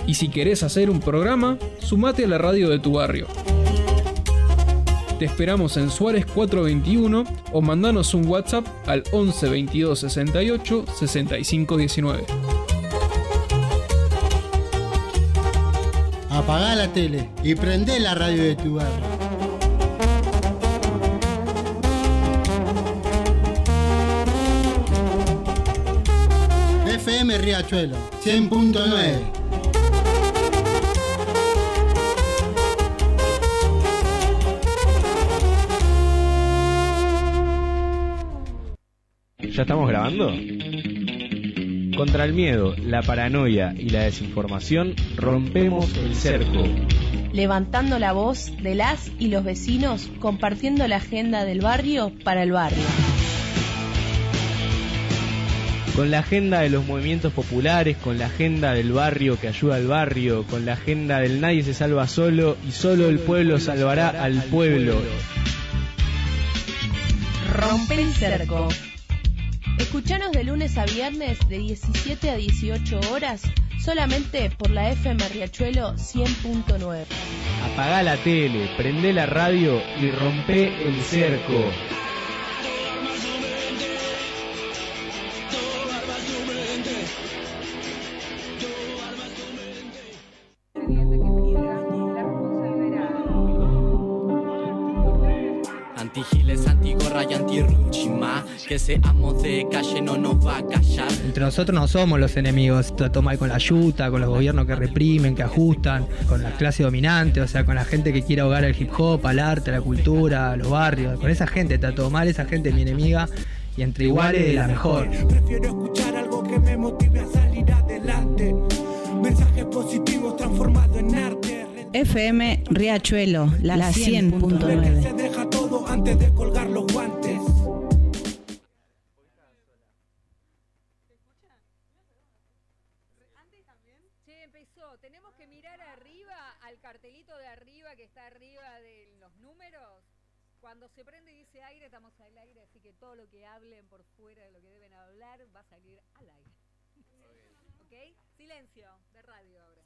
Y si querés hacer un programa, sumate a la radio de tu barrio. Te esperamos en Suárez 421 o mandanos un WhatsApp al 11 22 68 65 19. Apagá la tele y prendé la radio de tu barrio. FM Riachuelo 100.9. ¿Ya estamos grabando? Contra el miedo, la paranoia y la desinformación, rompemos el cerco. Levantando la voz de las y los vecinos, compartiendo la agenda del barrio para el barrio. Con la agenda de los movimientos populares, con la agenda del barrio que ayuda al barrio, con la agenda del nadie se salva solo y solo el pueblo salvará al pueblo. Rompe el cerco. Escuchanos de lunes a viernes de 17 a 18 horas solamente por la FM Riachuelo 100.9. Apagá la tele, prendé la radio y rompe el cerco. Antigiles, antigorra y antirruchima, que seamos de calle no nos va a callar. Entre nosotros no somos los enemigos, trató mal con la yuta, con los gobiernos que reprimen, que ajustan, con la clase dominante, o sea, con la gente que quiere ahogar al hip hop, al arte, a la cultura, a los barrios. Con esa gente trató mal, esa gente es mi enemiga y entre iguales la mejor. Prefiero escuchar algo que me motive a salir adelante. Mensajes positivos transformados en arte. FM Riachuelo, la 100.9. Se deja todo antes de colgar los guantes. Che, empezó. Tenemos que mirar arriba, al cartelito de arriba que está arriba de los números. Cuando se prende y dice aire, estamos al aire, así que todo lo que hablen por fuera de lo que deben hablar va a salir al aire. ¿Ok? Silencio de radio ahora.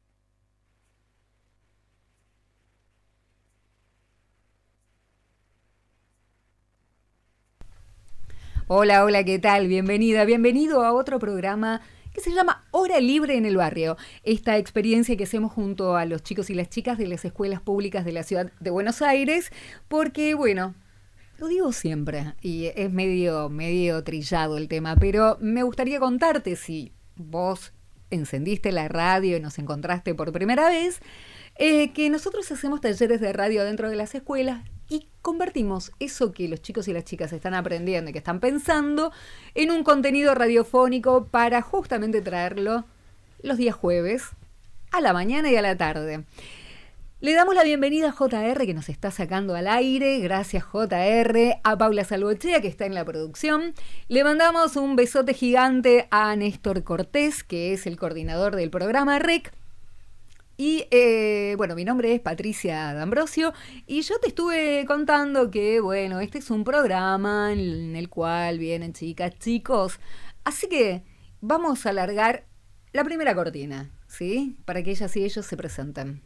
Hola, hola, ¿qué tal? Bienvenida, bienvenido a otro programa que se llama Hora Libre en el Barrio. Esta experiencia que hacemos junto a los chicos y las chicas de las escuelas públicas de la ciudad de Buenos Aires, porque, bueno, lo digo siempre y es medio trillado el tema, pero me gustaría contarte, si vos encendiste la radio y nos encontraste por primera vez, que nosotros hacemos talleres de radio dentro de las escuelas y convertimos eso que los chicos y las chicas están aprendiendo y que están pensando en un contenido radiofónico para justamente traerlo los días jueves a la mañana y a la tarde. Le damos la bienvenida a JR, que nos está sacando al aire. Gracias, JR. A Paula Salvochea, que está en la producción. Le mandamos un besote gigante a Néstor Cortés, que es el coordinador del programa REC. Y bueno, mi nombre es Patricia D'Ambrosio y yo te estuve contando que, bueno, este es un programa en el cual vienen chicas, chicos. Así que vamos a alargar la primera cortina, ¿sí? Para que ellas y ellos se presenten.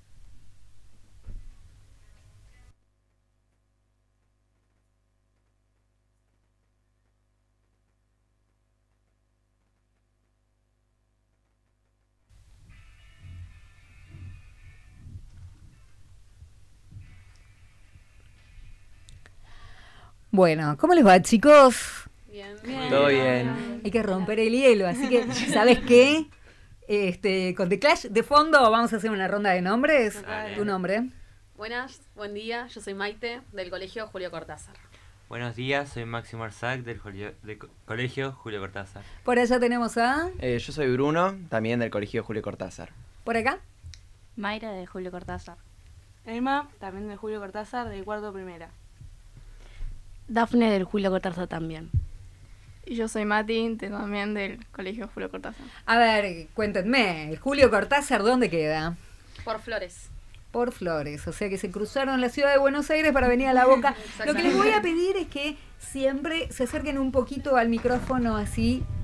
Bueno, ¿cómo les va, chicos? Bien. Todo bien. Hay que romper el hielo, así que, ¿sabes qué? Con The Clash de fondo vamos a hacer una ronda de nombres. Vale. ¿Tu nombre? Buenas, buen día, yo soy Maite, del Colegio Julio Cortázar. Buenos días, soy Máximo Arzac del Colegio Julio Cortázar. Por allá tenemos a... Yo soy Bruno, también del Colegio Julio Cortázar. ¿Por acá? Mayra, de Julio Cortázar. Emma, también de Julio Cortázar, del cuarto primera. Dafne, del Julio Cortázar también. Y yo soy Mati, también del Colegio Julio Cortázar. A ver, cuéntenme, ¿el Julio Cortázar dónde queda? Por Flores. Por Flores, o sea que se cruzaron la ciudad de Buenos Aires para venir a La Boca. Lo que les voy a pedir es que siempre se acerquen un poquito al micrófono así,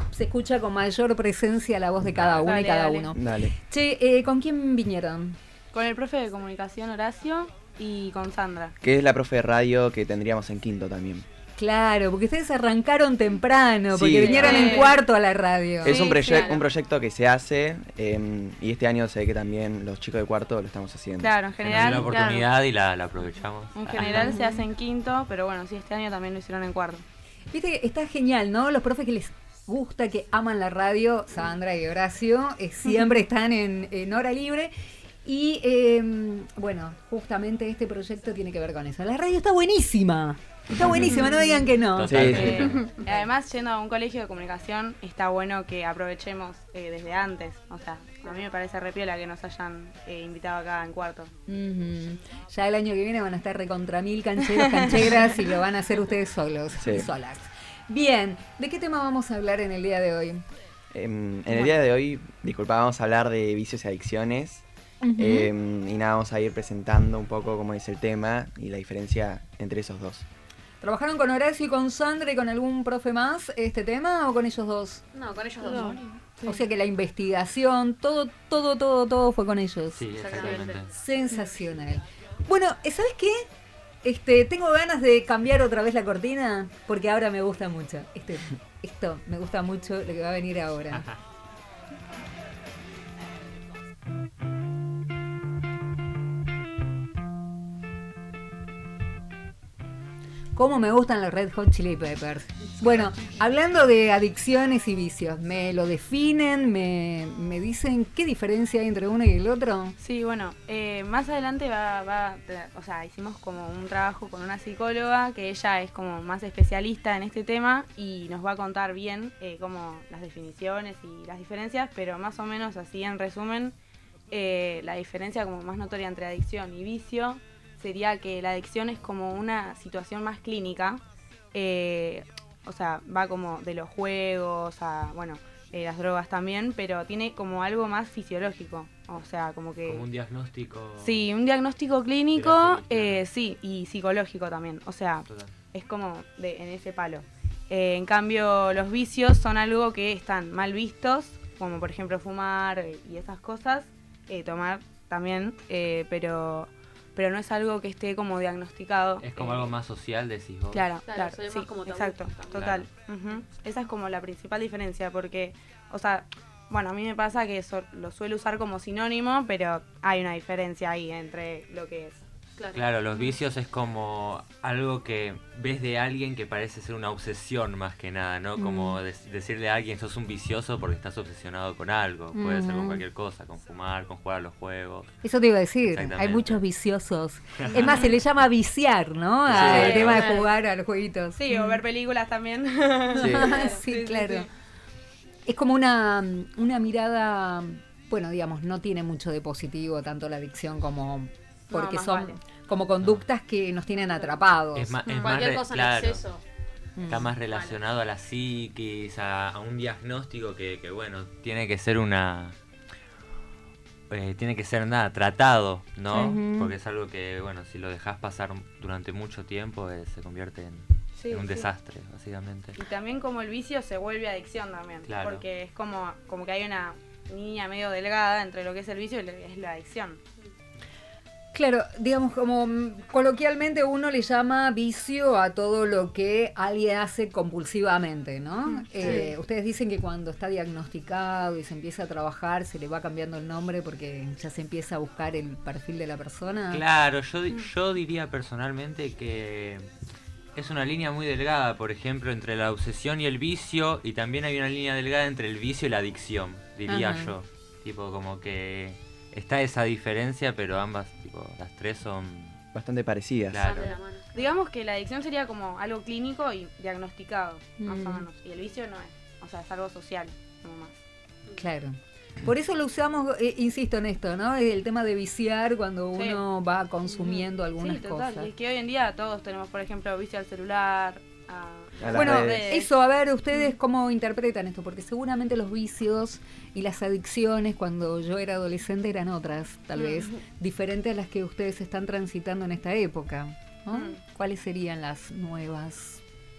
se escucha con mayor presencia la voz de cada uno y cada uno. Dale. Che, ¿con quién vinieron? Con el profe de comunicación Horacio y con Sandra. Que es la profe de radio que tendríamos en quinto también. Claro, porque ustedes arrancaron temprano, porque Sí. vinieron en cuarto a la radio. Es un claro. proyecto que se hace y este año sé que también los chicos de cuarto lo estamos haciendo. Claro, en general. la oportunidad y la aprovechamos. En general se hace en quinto, pero bueno, sí, este año también lo hicieron en cuarto. Viste que está genial, ¿no? Los profes que les gusta, que aman la radio, Sandra y Horacio, siempre están en hora libre. Y bueno, justamente este proyecto tiene que ver con eso. La radio está buenísima. Está buenísima, no digan que no. Además, yendo a un colegio de comunicación, está bueno que aprovechemos desde antes. O sea, a mí me parece re piola que nos hayan invitado acá en cuarto. Ya el año que viene van a estar recontra 1000 cancheros, cancheras y lo van a hacer ustedes solos y solas. Bien, ¿de qué tema vamos a hablar en el día de hoy? En el día de hoy, disculpa, vamos a hablar de vicios y adicciones. Y nada, vamos a ir presentando un poco cómo es el tema y la diferencia entre esos dos. ¿Trabajaron con Horacio y con Sandra y con algún profe más este tema o con ellos dos? No, con ellos dos. O sea que la investigación, todo fue con ellos. Sí, exactamente. Sensacional. Bueno, ¿sabes qué? Tengo ganas de cambiar otra vez la cortina porque ahora me gusta mucho. Esto me gusta mucho lo que va a venir ahora. Cómo me gustan los Red Hot Chili Peppers. Bueno, hablando de adicciones y vicios, ¿me lo definen? ¿Me dicen qué diferencia hay entre uno y el otro? Sí, bueno, más adelante o sea, hicimos como un trabajo con una psicóloga que ella es como más especialista en este tema y nos va a contar bien como las definiciones y las diferencias, pero más o menos así en resumen, la diferencia como más notoria entre adicción y vicio sería que la adicción es como una situación más clínica, o sea, va como de los juegos a, bueno, las drogas también, pero tiene como algo más fisiológico, o sea, como que... Como un diagnóstico... Sí, un diagnóstico clínico, claro. Sí, y psicológico también, o sea, Total. Es como en ese palo. En cambio, los vicios son algo que están mal vistos, como por ejemplo fumar y esas cosas, tomar también, pero no es algo que esté como diagnosticado. Es como algo más social, decís vos. Claro, soy sí, más como tabú. exacto, total. Claro. Esa es como la principal diferencia, porque, o sea, bueno, a mí me pasa que lo suelo usar como sinónimo, pero hay una diferencia ahí entre lo que es. Claro, los vicios es como algo que ves de alguien que parece ser una obsesión más que nada, ¿no? Como decirle a alguien sos un vicioso porque estás obsesionado con algo. Puede ser con cualquier cosa, con fumar, con jugar a los juegos. Eso te iba a decir, hay muchos viciosos. Es más, se le llama viciar, ¿no? Al tema de jugar a los jueguitos. Sí, o ver películas también. Sí, claro. Es como una mirada, bueno, digamos, no tiene mucho de positivo tanto la adicción como... Porque son como conductas que nos tienen atrapados. Es cualquier cosa en exceso. Está más relacionado a la psiquis, a un diagnóstico que bueno, tiene que ser tratado, ¿no? Porque es algo que, bueno, si lo dejas pasar durante mucho tiempo, se convierte en un desastre, básicamente. Y también como el vicio se vuelve adicción también, porque es como que hay una línea medio delgada entre lo que es el vicio y lo que es la adicción. Claro, digamos, como coloquialmente uno le llama vicio a todo lo que alguien hace compulsivamente, ¿no? Sí. Ustedes dicen que cuando está diagnosticado y se empieza a trabajar se le va cambiando el nombre porque ya se empieza a buscar el perfil de la persona. Claro, yo diría personalmente que es una línea muy delgada, por ejemplo, entre la obsesión y el vicio, y también hay una línea delgada entre el vicio y la adicción, diría yo. Tipo, como que... Está esa diferencia, pero ambas, tipo, las tres son... Bastante parecidas. Claro. Digamos que la adicción sería como algo clínico y diagnosticado, más o menos. Y el vicio no es, o sea, es algo social, como más. Claro. Por eso lo usamos, insisto en esto, ¿no? El tema de viciar cuando uno va consumiendo algunas cosas. Y es que hoy en día todos tenemos, por ejemplo, vicio al celular. Bueno, eso, a ver, ustedes cómo interpretan esto, porque seguramente los vicios y las adicciones cuando yo era adolescente eran otras, tal vez, diferentes a las que ustedes están transitando en esta época, ¿no? ¿Cuáles serían las nuevas?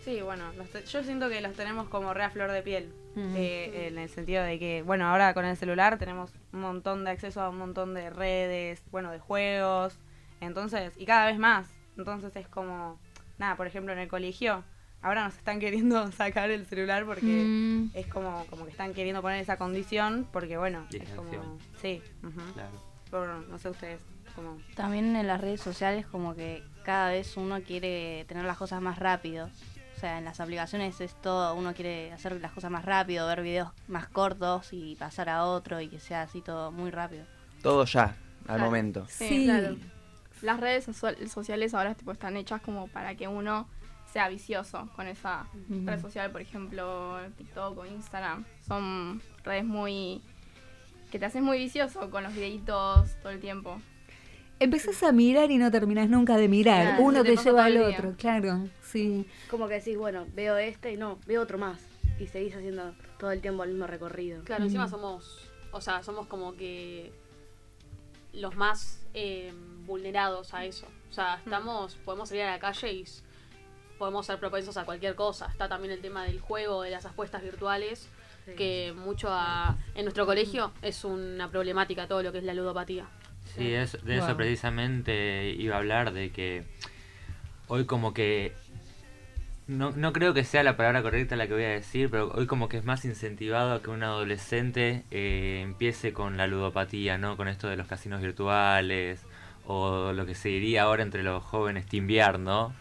Sí, bueno, yo siento que los tenemos como re a flor de piel, en el sentido de que, bueno, ahora con el celular tenemos un montón de acceso a un montón de redes, bueno, de juegos, entonces, y cada vez más, entonces es como, nada, por ejemplo en el colegio, ahora nos están queriendo sacar el celular porque es como que están queriendo poner esa condición, porque bueno, es como, sí, claro. Por, no sé ustedes, como... También en las redes sociales como que cada vez uno quiere tener las cosas más rápido. O sea, en las aplicaciones es todo, uno quiere hacer las cosas más rápido, ver videos más cortos y pasar a otro y que sea así todo muy rápido. Todo ya, al momento. Sí, claro. Las redes sociales ahora tipo están hechas como para que uno sea vicioso con esa red social, por ejemplo, TikTok o Instagram. Son redes que te hacen muy vicioso con los videitos todo el tiempo. Empezás a mirar y no terminás nunca de mirar. Claro, Uno te te pasa lleva todo al el día. otro, claro, sí. Como que decís, bueno, veo este y no, veo otro más. Y seguís haciendo todo el tiempo el mismo recorrido. Claro, encima somos como que los más vulnerados a eso. O sea, podemos salir a la calle y podemos ser propensos a cualquier cosa. Está también el tema del juego, de las apuestas virtuales, que en nuestro colegio es una problemática todo lo que es la ludopatía. Sí, de eso precisamente iba a hablar, de que hoy como que, no creo que sea la palabra correcta la que voy a decir, pero hoy como que es más incentivado que un adolescente empiece con la ludopatía, ¿no? Con esto de los casinos virtuales, o lo que se diría ahora entre los jóvenes timbiar, ¿no?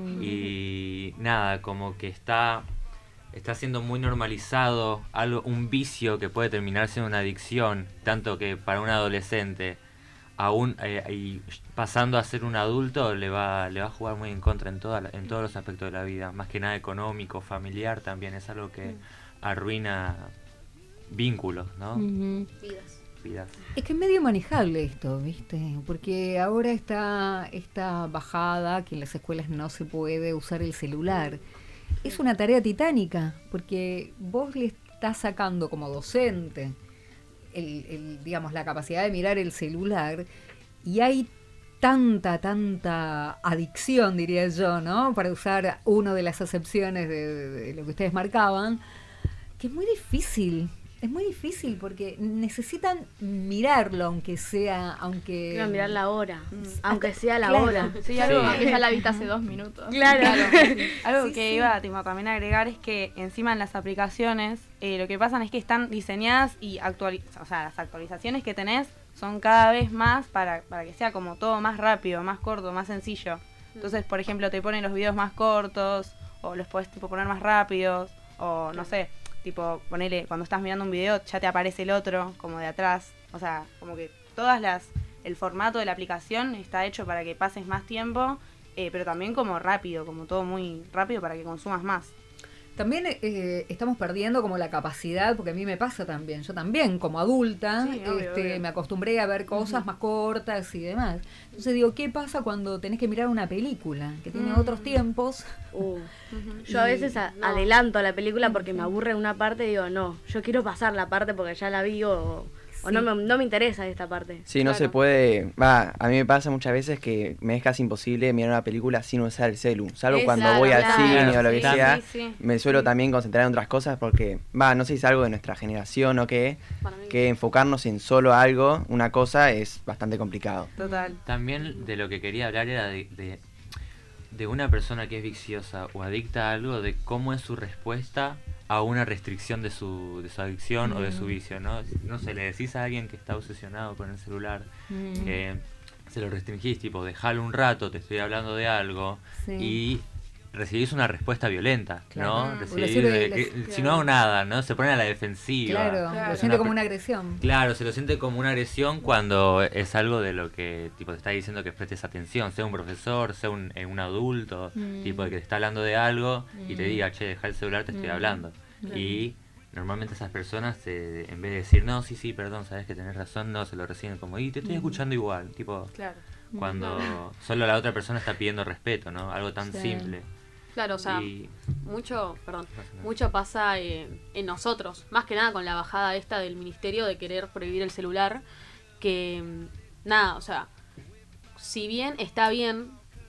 Y nada, como que está siendo muy normalizado un vicio que puede terminar siendo una adicción, tanto que para un adolescente aún y pasando a ser un adulto le va a jugar muy en contra en todos los aspectos de la vida, más que nada económico, familiar también, es algo que arruina vínculos, ¿no? Vidas. Es que es medio manejable esto, ¿viste? Porque ahora está esta bajada que en las escuelas no se puede usar el celular. Es una tarea titánica, porque vos le estás sacando como docente digamos, la capacidad de mirar el celular, y hay tanta adicción, diría yo, ¿no? Para usar una de las acepciones de lo que ustedes marcaban, que es muy difícil porque necesitan mirarlo, aunque mirar la hora, aunque sea la claro. hora. Sí, algo que ya la viste hace 2 minutos. Claro. Algo que iba también a agregar es que encima en las aplicaciones lo que pasa es que están diseñadas y o sea, las actualizaciones que tenés son cada vez más para que sea como todo más rápido, más corto, más sencillo. Entonces, por ejemplo, te ponen los videos más cortos, o los podés poner más rápidos, o no sé, tipo, ponele, cuando estás mirando un video ya te aparece el otro, como de atrás. O sea, como que el formato de la aplicación está hecho para que pases más tiempo, pero también como rápido, como todo muy rápido para que consumas más. También estamos perdiendo como la capacidad, porque a mí me pasa también, yo también como adulta obvio. Me acostumbré a ver cosas más cortas y demás. Entonces digo, ¿qué pasa cuando tenés que mirar una película que tiene otros tiempos? Yo a veces adelanto la película porque me aburre una parte y digo, no, yo quiero pasar la parte porque ya la vi o no me interesa esta parte. Sí, no se puede. A mí me pasa muchas veces que me es casi imposible mirar una película sin usar el celu. Salvo cuando voy al cine o lo que sea. Me suelo también concentrar en otras cosas porque, no sé si es algo de nuestra generación o qué, que enfocarnos en solo algo, una cosa, es bastante complicado. Total. También de lo que quería hablar era de una persona que es viciosa o adicta a algo, de cómo es su respuesta a una restricción de su adicción o de su vicio, ¿no? No sé, le decís a alguien que está obsesionado con el celular que se lo restringís, tipo, dejalo un rato, te estoy hablando de algo, y recibís una respuesta violenta, ¿no? Si no hago nada, ¿no? Se pone a la defensiva. Claro, lo siente como una agresión. Claro, se lo siente como una agresión cuando es algo de lo que tipo te está diciendo que prestes atención, sea un profesor, sea un adulto, tipo de que te está hablando de algo y te diga, che, deja el celular, te estoy hablando. Y normalmente esas personas, en vez de decir, no, sí, perdón, sabes que tenés razón, no, se lo reciben como, y te estoy escuchando igual, tipo, cuando solo la otra persona está pidiendo respeto, ¿no? Algo tan simple. Claro, o sea, mucho pasa en nosotros, más que nada con la bajada esta del ministerio de querer prohibir el celular, que nada, o sea, si bien está bien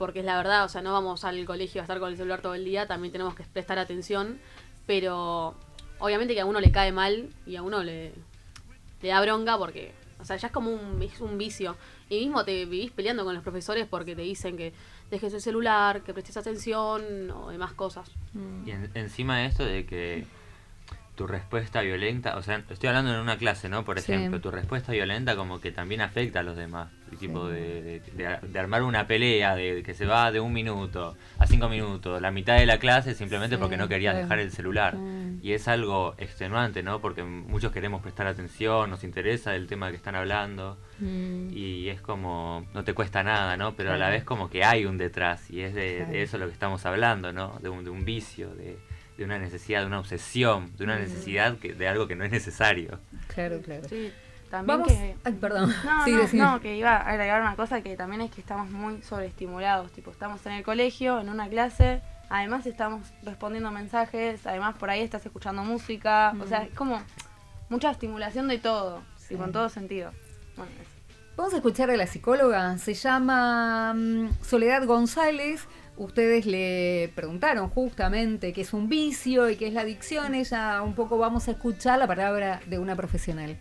porque es la verdad, o sea, no vamos al colegio a estar con el celular todo el día, también tenemos que prestar atención, pero obviamente que a uno le cae mal y a uno le da bronca porque, o sea, ya es como un vicio. Y mismo te vivís peleando con los profesores porque te dicen que dejes el celular, que prestes atención o demás cosas. Y encima de esto de que tu respuesta violenta, o sea, estoy hablando en una clase, ¿no? Por ejemplo, tu respuesta violenta como que también afecta a los demás. El tipo de armar una pelea, de que se va de 1 minuto a 5 minutos, la mitad de la clase simplemente porque no querías dejar el celular. Y es algo extenuante, ¿no? Porque muchos queremos prestar atención, nos interesa el tema que están hablando. Y es como, no te cuesta nada, ¿no? Pero a la vez como que hay un detrás. Y es de eso lo que estamos hablando, ¿no? De un vicio, de una necesidad, de una obsesión, de una necesidad de algo que no es necesario. Claro. Sí, también Vamos. que... Ay, perdón. No, que iba a agregar una cosa que también es que estamos muy sobreestimulados. Tipo, estamos en el colegio, en una clase, además estamos respondiendo mensajes, además por ahí estás escuchando música, o sea, es como mucha estimulación de todo, tipo, en todo sentido. Bueno, eso. Vamos a escuchar a la psicóloga, se llama Soledad González. Ustedes le preguntaron justamente qué es un vicio y qué es la adicción. Ella un poco vamos a escuchar la palabra de una profesional.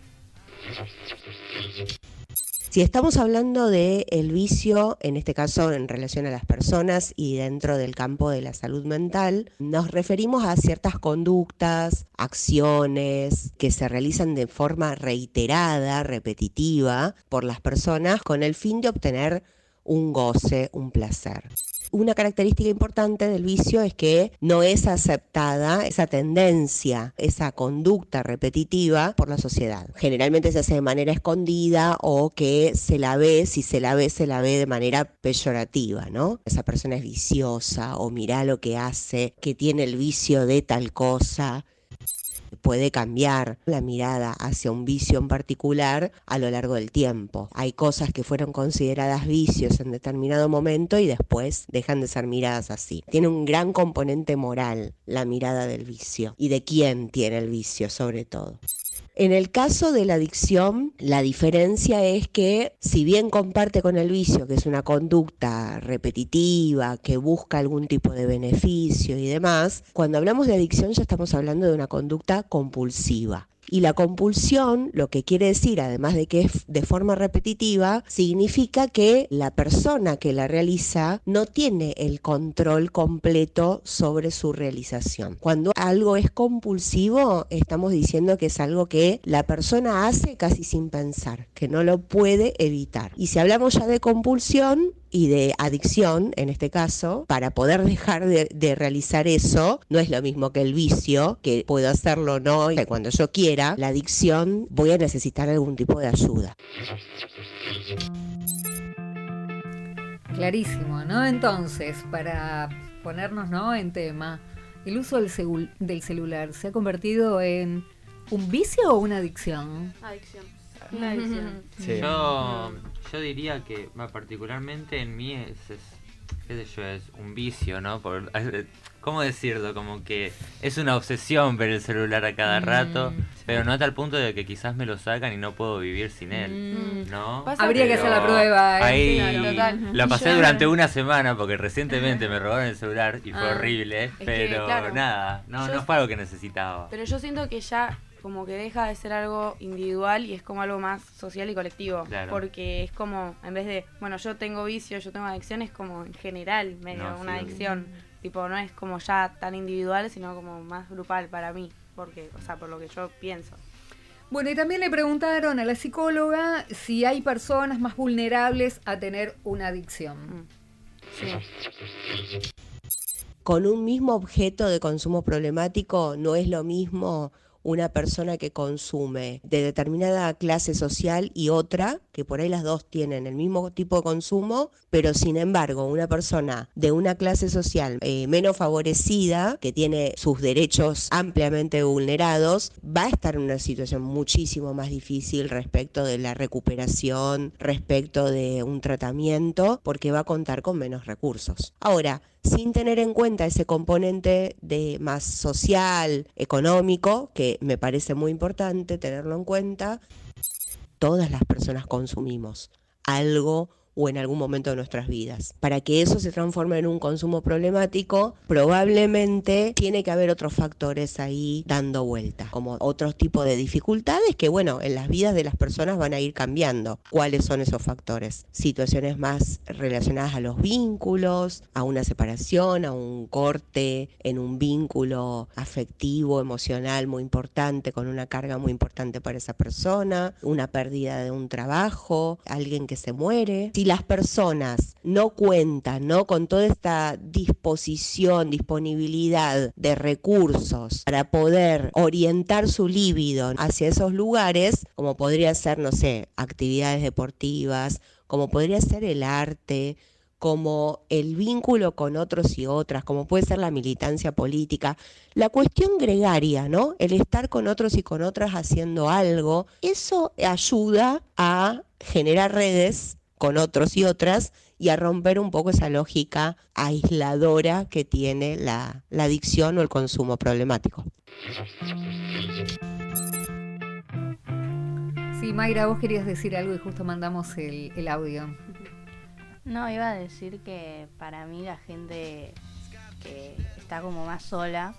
Si estamos hablando de el vicio, en este caso en relación a las personas y dentro del campo de la salud mental, nos referimos a ciertas conductas, acciones que se realizan de forma reiterada, repetitiva por las personas con el fin de obtener un goce, un placer. Una característica importante del vicio es que no es aceptada esa tendencia, esa conducta repetitiva por la sociedad. Generalmente se hace de manera escondida o que se la ve, si se la ve de manera peyorativa, ¿no? Esa persona es viciosa o mirá lo que hace, que tiene el vicio de tal cosa. Puede cambiar la mirada hacia un vicio en particular a lo largo del tiempo. Hay cosas que fueron consideradas vicios en determinado momento y después dejan de ser miradas así. Tiene un gran componente moral la mirada del vicio y de quién tiene el vicio sobre todo. En el caso de la adicción, la diferencia es que si bien comparte con el vicio, que es una conducta repetitiva, que busca algún tipo de beneficio y demás, cuando hablamos de adicción ya estamos hablando de una conducta compulsiva. Y la compulsión, lo que quiere decir, además de que es de forma repetitiva, significa que la persona que la realiza no tiene el control completo sobre su realización. Cuando algo es compulsivo, estamos diciendo que es algo que la persona hace casi sin pensar, que no lo puede evitar. Y si hablamos ya de compulsión y de adicción, en este caso, para poder dejar de realizar eso, no es lo mismo que el vicio, que puedo hacerlo o no, y cuando yo quiera. La adicción, voy a necesitar algún tipo de ayuda. Clarísimo, ¿no? Entonces, para ponernos, ¿no?, en tema, ¿el uso del celular se ha convertido en un vicio o una adicción? Adicción. Una adicción. Sí. Yo diría que particularmente en mí es un vicio, ¿no? ¿Cómo decirlo? Como que es una obsesión ver el celular a cada rato, pero no a tal punto de que quizás me lo sacan y no puedo vivir sin él, ¿no? Habría que hacer la prueba. Ahí Total. la pasé durante una semana porque recientemente me robaron el celular y fue horrible, pero nada, no fue algo que necesitaba. Pero yo siento que ya como que deja de ser algo individual y es como algo más social y colectivo. Claro. Porque es como, en vez de, bueno, yo tengo vicio, yo tengo adicción, es como en general medio una adicción. Tipo, no es como ya tan individual, sino como más grupal para mí, porque, o sea, por lo que yo pienso. Bueno, y también le preguntaron a la psicóloga si hay personas más vulnerables a tener una adicción. Sí. Con un mismo objeto de consumo problemático no es lo mismo una persona que consume de determinada clase social y otra, que por ahí las dos tienen el mismo tipo de consumo, pero sin embargo una persona de una clase social menos favorecida, que tiene sus derechos ampliamente vulnerados, va a estar en una situación muchísimo más difícil respecto de la recuperación, respecto de un tratamiento, porque va a contar con menos recursos. Ahora, sin tener en cuenta ese componente de más social, económico, que me parece muy importante tenerlo en cuenta, todas las personas consumimos algo o en algún momento de nuestras vidas. Para que eso se transforme en un consumo problemático, probablemente tiene que haber otros factores ahí dando vuelta, como otros tipos de dificultades que, bueno, en las vidas de las personas van a ir cambiando. ¿Cuáles son esos factores? Situaciones más relacionadas a los vínculos, a una separación, a un corte en un vínculo afectivo, emocional muy importante, con una carga muy importante para esa persona, una pérdida de un trabajo, alguien que se muere. Si las personas no cuentan, ¿no?, con toda esta disposición, disponibilidad de recursos para poder orientar su líbido hacia esos lugares, como podría ser, no sé, actividades deportivas, como podría ser el arte, como el vínculo con otros y otras, como puede ser la militancia política, la cuestión gregaria, ¿no?, el estar con otros y con otras haciendo algo, eso ayuda a generar redes con otros y otras y a romper un poco esa lógica aisladora que tiene la adicción o el consumo problemático. Sí, Mayra, vos querías decir algo y justo mandamos el audio. No, iba a decir que para mí la gente que está como más sola,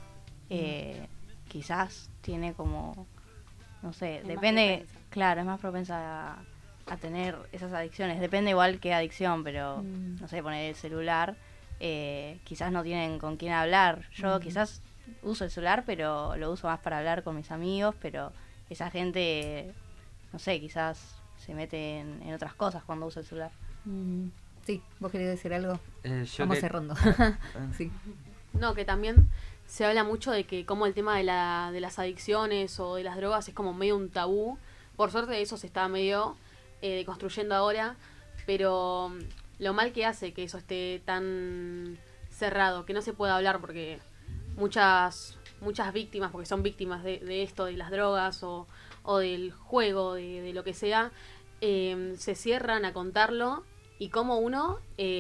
quizás tiene como, no sé, es depende, claro, es más propensa a tener esas adicciones. Depende igual qué adicción, pero no sé, poner el celular, quizás no tienen con quién hablar. Yo quizás uso el celular, pero lo uso más para hablar con mis amigos, pero esa gente, no sé, quizás se mete en otras cosas cuando usa el celular. Sí, ¿vos querés decir algo? Vamos cerrando. Sí. No, que también se habla mucho de que como el tema de las adicciones o de las drogas es como medio un tabú. Por suerte eso se está medio deconstruyendo ahora, pero lo mal que hace que eso esté tan cerrado, que no se pueda hablar, porque muchas víctimas, porque son víctimas de esto, de las drogas o del juego, de lo que sea, se cierran a contarlo. Y como uno,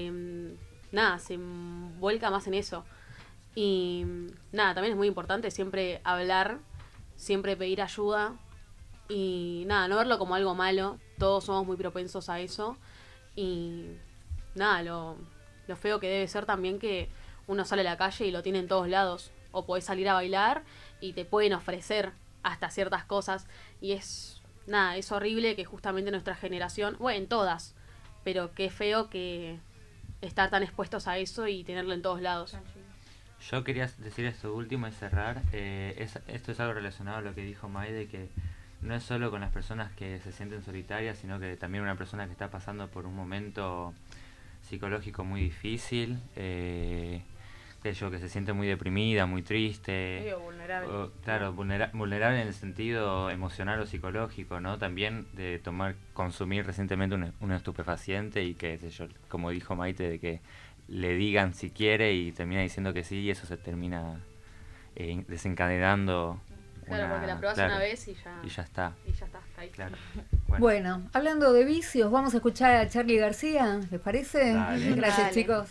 se vuelca más en eso. Y también es muy importante siempre hablar, siempre pedir ayuda. Y no verlo como algo malo. Todos somos muy propensos a eso. Y lo feo que debe ser también que uno sale a la calle y lo tiene en todos lados. O podés salir a bailar y te pueden ofrecer hasta ciertas cosas. Y es horrible que justamente nuestra generación, bueno, en todas, pero qué feo que estar tan expuestos a eso y tenerlo en todos lados. Yo quería decir esto último y cerrar. Esto es algo relacionado a lo que dijo May, de que no es solo con las personas que se sienten solitarias, sino que también una persona que está pasando por un momento psicológico muy difícil, que se siente muy deprimida, muy triste. Medio vulnerable. Claro, vulnerable en el sentido emocional o psicológico, ¿no? También de consumir recientemente un estupefaciente y que, como dijo Maite, de que le digan si quiere y termina diciendo que sí, y eso se termina desencadenando. Claro, porque la probás una vez y ya está. Y ya está, ahí. Claro. Bueno, hablando de vicios, vamos a escuchar a Charly García, ¿les parece? Dale. Gracias, Dale. chicos.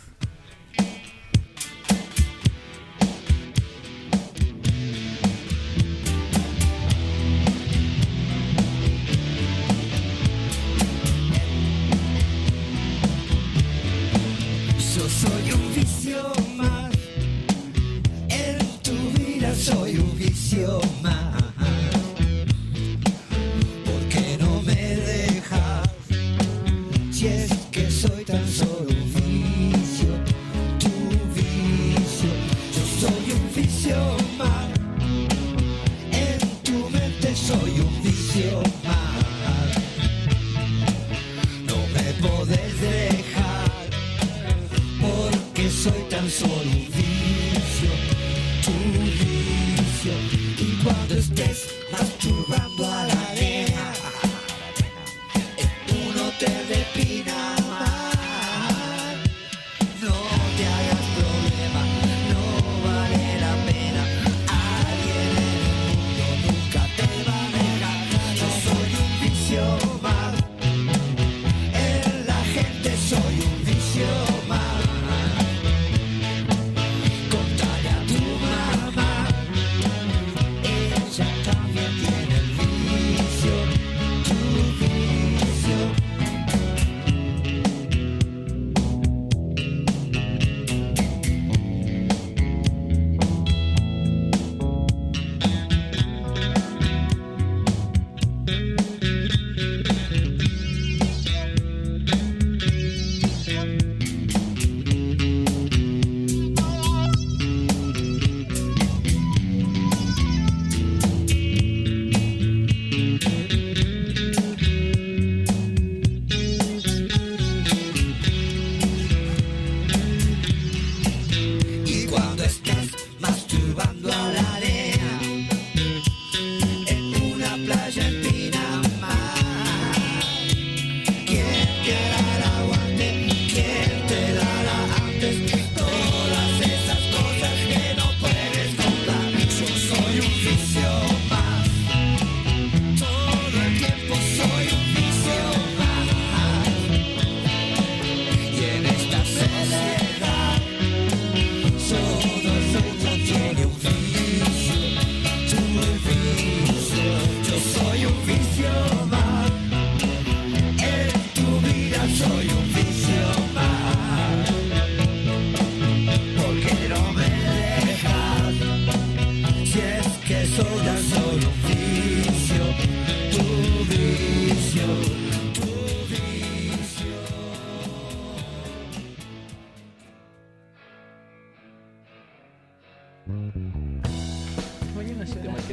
Yo soy un vicio más, en tu vida soy un vicio más. ¿Por qué no me dejas? Si es que soy tan solo un vicio.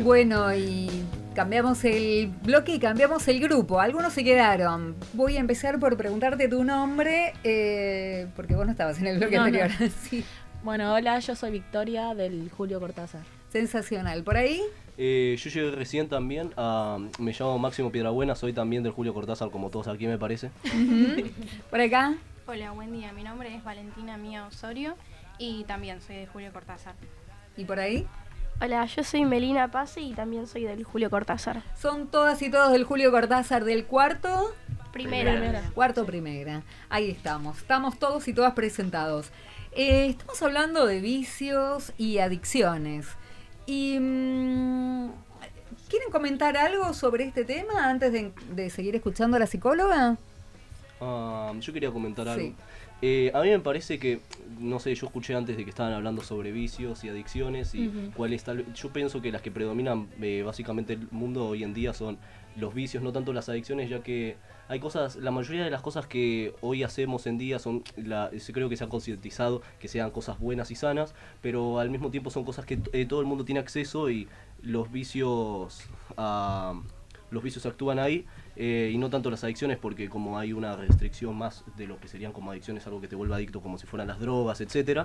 Bueno, y cambiamos el bloque y cambiamos el grupo. Algunos se quedaron. Voy a empezar por preguntarte tu nombre, porque vos no estabas en el bloque anterior. No. Sí. Bueno, hola, yo soy Victoria del Julio Cortázar. Sensacional. ¿Por ahí? Yo llegué recién también. Me llamo Máximo Piedrabuena, soy también del Julio Cortázar, como todos aquí me parece. ¿Por acá? Hola, buen día. Mi nombre es Valentina Mía Osorio y también soy de Julio Cortázar. ¿Y por ahí? Hola, yo soy Melina Pase y también soy del Julio Cortázar. Son todas y todos del Julio Cortázar, del cuarto... Primera. Cuarto primera. Ahí estamos. Estamos todos y todas presentados. Estamos hablando de vicios y adicciones. Y ¿quieren comentar algo sobre este tema antes de seguir escuchando a la psicóloga? Yo quería comentar algo. Sí. A mí me parece que, no sé, yo escuché antes de que estaban hablando sobre vicios y adicciones y cuáles yo pienso que las que predominan básicamente el mundo hoy en día son los vicios, no tanto las adicciones, ya que hay cosas, la mayoría de las cosas que hoy hacemos en día son, creo que se han concientizado que sean cosas buenas y sanas, pero al mismo tiempo son cosas que todo el mundo tiene acceso y los vicios actúan ahí. Y no tanto las adicciones, porque como hay una restricción más de lo que serían como adicciones, algo que te vuelva adicto como si fueran las drogas, etcétera,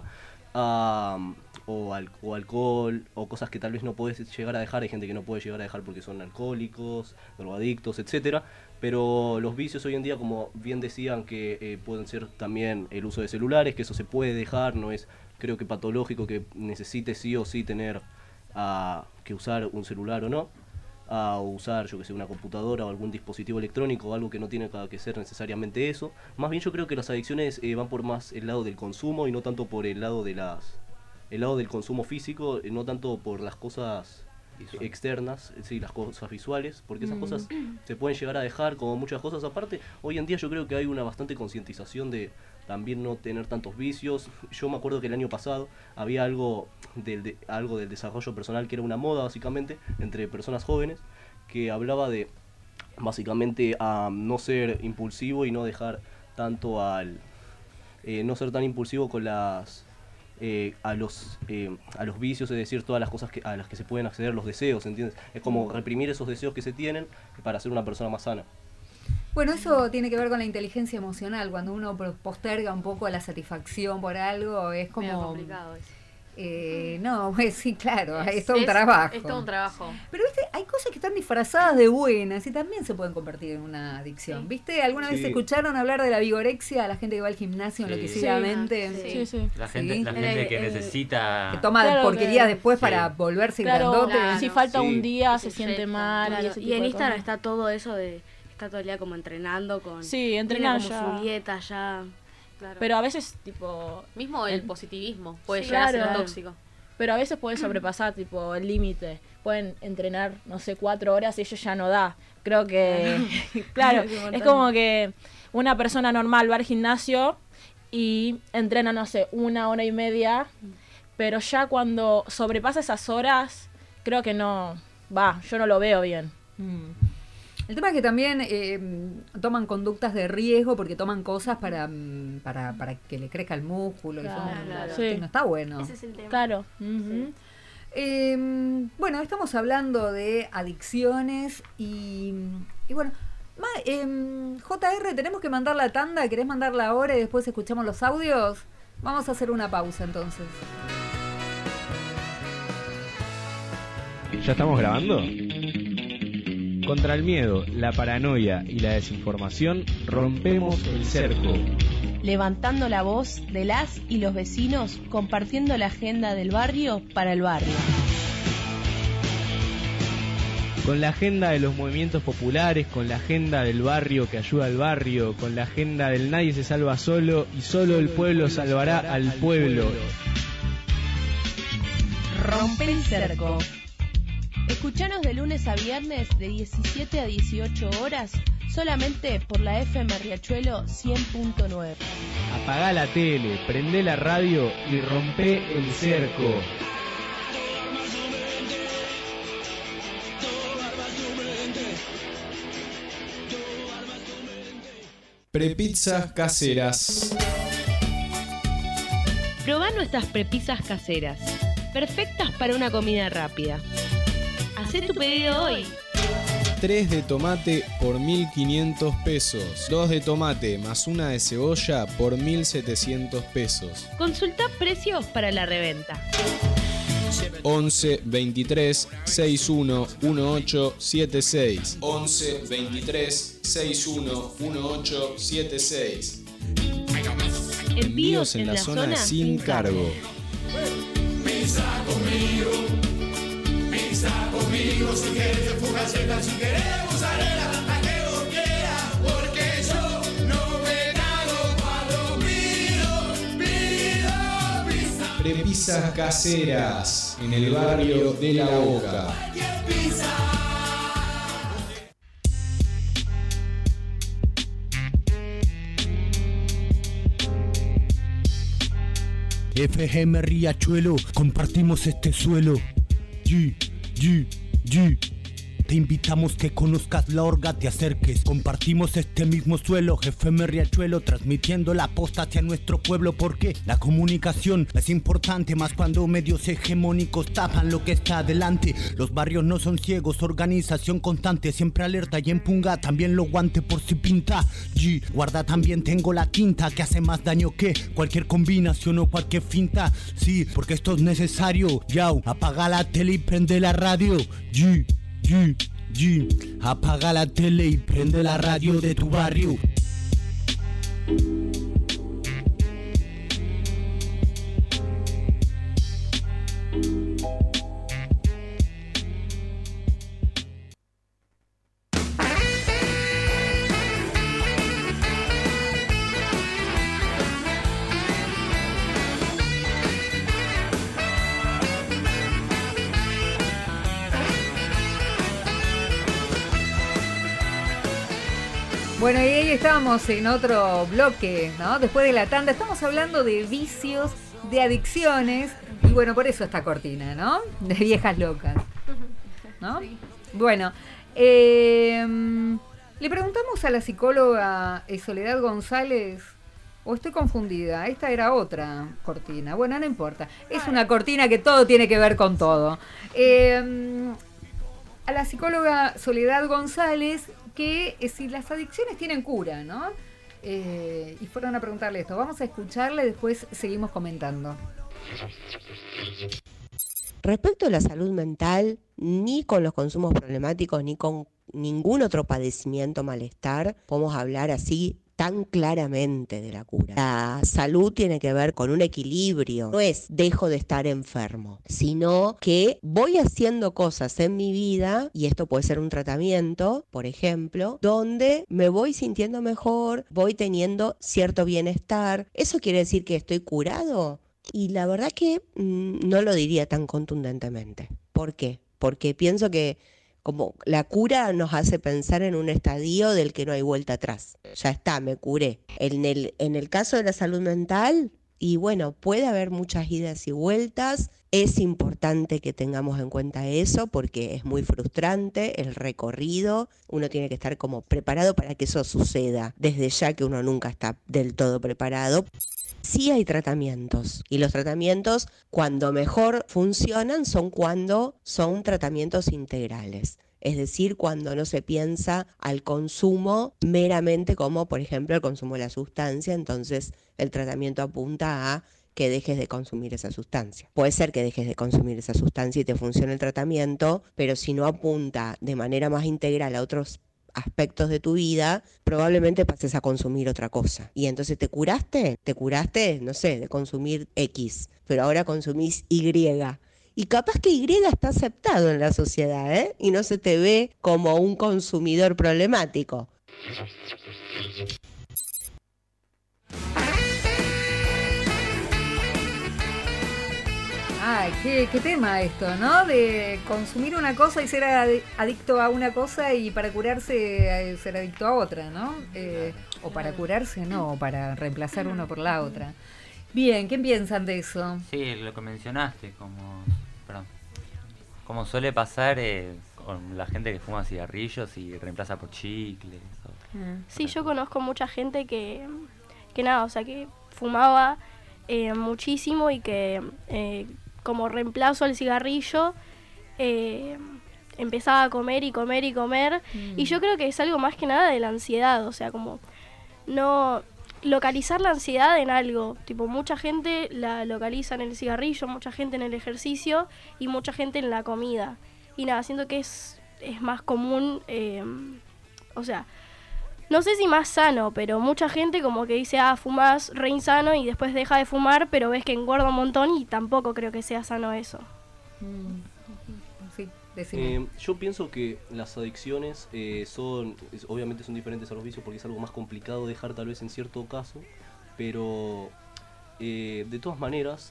o alcohol, o cosas que tal vez no puedes llegar a dejar. Hay gente que no puede llegar a dejar porque son alcohólicos, drogadictos, etcétera. Pero los vicios hoy en día, como bien decían, que pueden ser también el uso de celulares, que eso se puede dejar, no es, creo que patológico que necesite sí o sí tener que usar un celular o no. A usar, yo que sé, una computadora o algún dispositivo electrónico o algo que no tiene que ser necesariamente eso. Más bien yo creo que las adicciones van por más el lado del consumo y no tanto por el lado de el lado del consumo físico, no tanto por las cosas externas, sí, las cosas visuales, porque esas cosas se pueden llegar a dejar como muchas cosas. Aparte, hoy en día yo creo que hay una bastante concientización de también no tener tantos vicios. Yo me acuerdo que el año pasado había algo del desarrollo personal que era una moda básicamente entre personas jóvenes, que hablaba de básicamente a no ser impulsivo y no dejar tanto no ser tan impulsivo con a los vicios, es decir, todas las cosas a las que se pueden acceder, los deseos, ¿entiendes? Es como reprimir esos deseos que se tienen para ser una persona más sana. Bueno, eso tiene que ver con la inteligencia emocional. Cuando uno posterga un poco la satisfacción por algo, es como... Medio complicado eso. No, pues sí, claro, es todo un trabajo. Es todo un trabajo. Pero viste, hay cosas que están disfrazadas de buenas y también se pueden convertir en una adicción. Sí. ¿Viste? ¿Alguna vez escucharon hablar de la vigorexia? La gente que va al gimnasio enloquecidamente. Sí. La gente que necesita... Que toma porquerías después para volverse grandote. Claro, si falta un día se siente mal. Claro. Y en Instagram está todo eso de... Está todo el día como entrenando con... Sí, entrenar como ya. su dieta ya... Claro. Pero a veces, tipo... Mismo el positivismo puede llegar a ser tóxico. Pero a veces pueden sobrepasar, tipo, el límite. Pueden entrenar, no sé, 4 horas y eso ya no da. Creo que... claro, es como que una persona normal va al gimnasio y entrena, no sé, 1 hora y media. Pero ya cuando sobrepasa esas horas, creo que no... yo no lo veo bien. El tema es que también toman conductas de riesgo porque toman cosas para que le crezca el músculo. Claro. Que no está bueno. Ese es el tema. Claro. Bueno, estamos hablando de adicciones y bueno, JR, tenemos que mandar la tanda. ¿Querés mandarla ahora y después escuchamos los audios? Vamos a hacer una pausa entonces. ¿Ya estamos grabando? Contra el miedo, la paranoia y la desinformación, rompemos el cerco. Levantando la voz de las y los vecinos, compartiendo la agenda del barrio para el barrio. Con la agenda de los movimientos populares, con la agenda del barrio que ayuda al barrio, con la agenda del nadie se salva solo y solo el pueblo salvará al pueblo. Rompe el cerco. Escuchanos de lunes a viernes de 17 a 18 horas solamente por la FM Riachuelo 100.9. Apagá la tele, prendé la radio y rompe el cerco. Prepizzas caseras. Probá nuestras prepizzas caseras, perfectas para una comida rápida. Hacé tu pedido hoy. 3 de tomate por 1.500 pesos. 2 de tomate más 1 de cebolla por 1.700 pesos. Consulta precios para la reventa. 11 23 61 18 76. 11 23 61 18 76. Envíos en la zona sin cargo. Pisa conmigo, si quieres fugaceta, si quieres mozzarella, la que vos quieras, porque yo no me cago cuando pido pizza. Prepisas caseras en el barrio de La Boca. FGM Riachuelo, compartimos este suelo. G. Te invitamos que conozcas la orga, te acerques. Compartimos este mismo suelo, FGM Riachuelo, transmitiendo la posta hacia nuestro pueblo, porque la comunicación es importante, más cuando medios hegemónicos tapan lo que está adelante. Los barrios no son ciegos, organización constante, siempre alerta y empunga, también lo guante por si pinta. G, guarda, también tengo la tinta que hace más daño que cualquier combinación o cualquier finta. Sí, porque esto es necesario. Yao, apaga la tele y prende la radio. G, apaga la tele y prende la radio de tu barrio. Bueno, y ahí estábamos en otro bloque, ¿no? Después de la tanda, estamos hablando de vicios, de adicciones, y bueno, por eso esta cortina, ¿no? De viejas locas, ¿no? Sí. Bueno, le preguntamos a la psicóloga Soledad González, o estoy confundida, esta era otra cortina, bueno, no importa, es una cortina que todo tiene que ver con todo. A la psicóloga Soledad González, que si las adicciones tienen cura, ¿no? Y fueron a preguntarle esto. Vamos a escucharle, después seguimos comentando. Respecto a la salud mental, ni con los consumos problemáticos, ni con ningún otro padecimiento, malestar, podemos hablar así tan claramente de la cura. La salud tiene que ver con un equilibrio, no es dejo de estar enfermo, sino que voy haciendo cosas en mi vida, y esto puede ser un tratamiento, por ejemplo, donde me voy sintiendo mejor, voy teniendo cierto bienestar. ¿Eso quiere decir que estoy curado? Y la verdad que no lo diría tan contundentemente. ¿Por qué? Porque pienso que como la cura nos hace pensar en un estadio del que no hay vuelta atrás. Ya está, me curé. En el caso de la salud mental, y bueno, puede haber muchas idas y vueltas. Es importante que tengamos en cuenta eso porque es muy frustrante el recorrido. Uno tiene que estar como preparado para que eso suceda. Desde ya que uno nunca está del todo preparado. Sí hay tratamientos, y los tratamientos cuando mejor funcionan son cuando son tratamientos integrales. Es decir, cuando no se piensa al consumo meramente como, por ejemplo, el consumo de la sustancia, entonces el tratamiento apunta a que dejes de consumir esa sustancia. Puede ser que dejes de consumir esa sustancia y te funcione el tratamiento, pero si no apunta de manera más integral a otros aspectos de tu vida, probablemente pases a consumir otra cosa. Y entonces te curaste, no sé, de consumir X, pero ahora consumís Y. Y capaz que Y está aceptado en la sociedad, ¿eh? Y no se te ve como un consumidor problemático. Ay, qué tema esto, ¿no? De consumir una cosa y ser adicto a una cosa y para curarse ser adicto a otra, ¿no? O para curarse, no, o para reemplazar uno por la otra. Bien, ¿qué piensan de eso? Sí, lo que mencionaste, como suele pasar con la gente que fuma cigarrillos y reemplaza por chicles. Sí, yo conozco mucha gente que nada, o sea, que fumaba muchísimo y que como reemplazo al cigarrillo empezaba a comer y comer y comer. Y yo creo que es algo más que nada de la ansiedad, o sea, como no localizar la ansiedad en algo. Tipo, mucha gente la localiza en el cigarrillo, mucha gente en el ejercicio y mucha gente en la comida. Y nada, siento que es más común, o sea, no sé si más sano, pero mucha gente como que dice, fumás re insano y después deja de fumar, pero ves que engorda un montón y tampoco creo que sea sano eso. Sí, yo pienso que las adicciones obviamente son diferentes a los vicios porque es algo más complicado dejar tal vez en cierto caso, pero de todas maneras,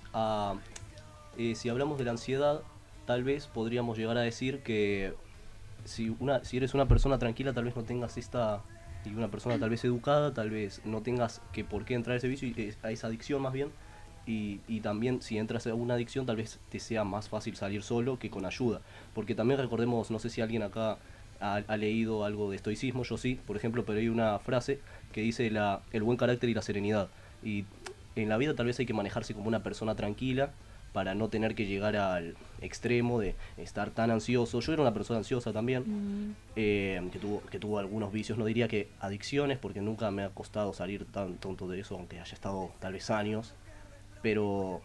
si hablamos de la ansiedad, tal vez podríamos llegar a decir que si eres una persona tranquila, tal vez no tengas y una persona tal vez educada, tal vez no tengas que por qué entrar a ese vicio, a esa adicción más bien, y también si entras a una adicción tal vez te sea más fácil salir solo que con ayuda, porque también recordemos, no sé si alguien acá ha leído algo de estoicismo, yo sí, por ejemplo, pero hay una frase que dice el buen carácter y la serenidad, y en la vida tal vez hay que manejarse como una persona tranquila para no tener que llegar al extremo de estar tan ansioso. Yo era una persona ansiosa también, que tuvo algunos vicios, no diría que adicciones, porque nunca me ha costado salir tan tonto de eso, aunque haya estado tal vez años, pero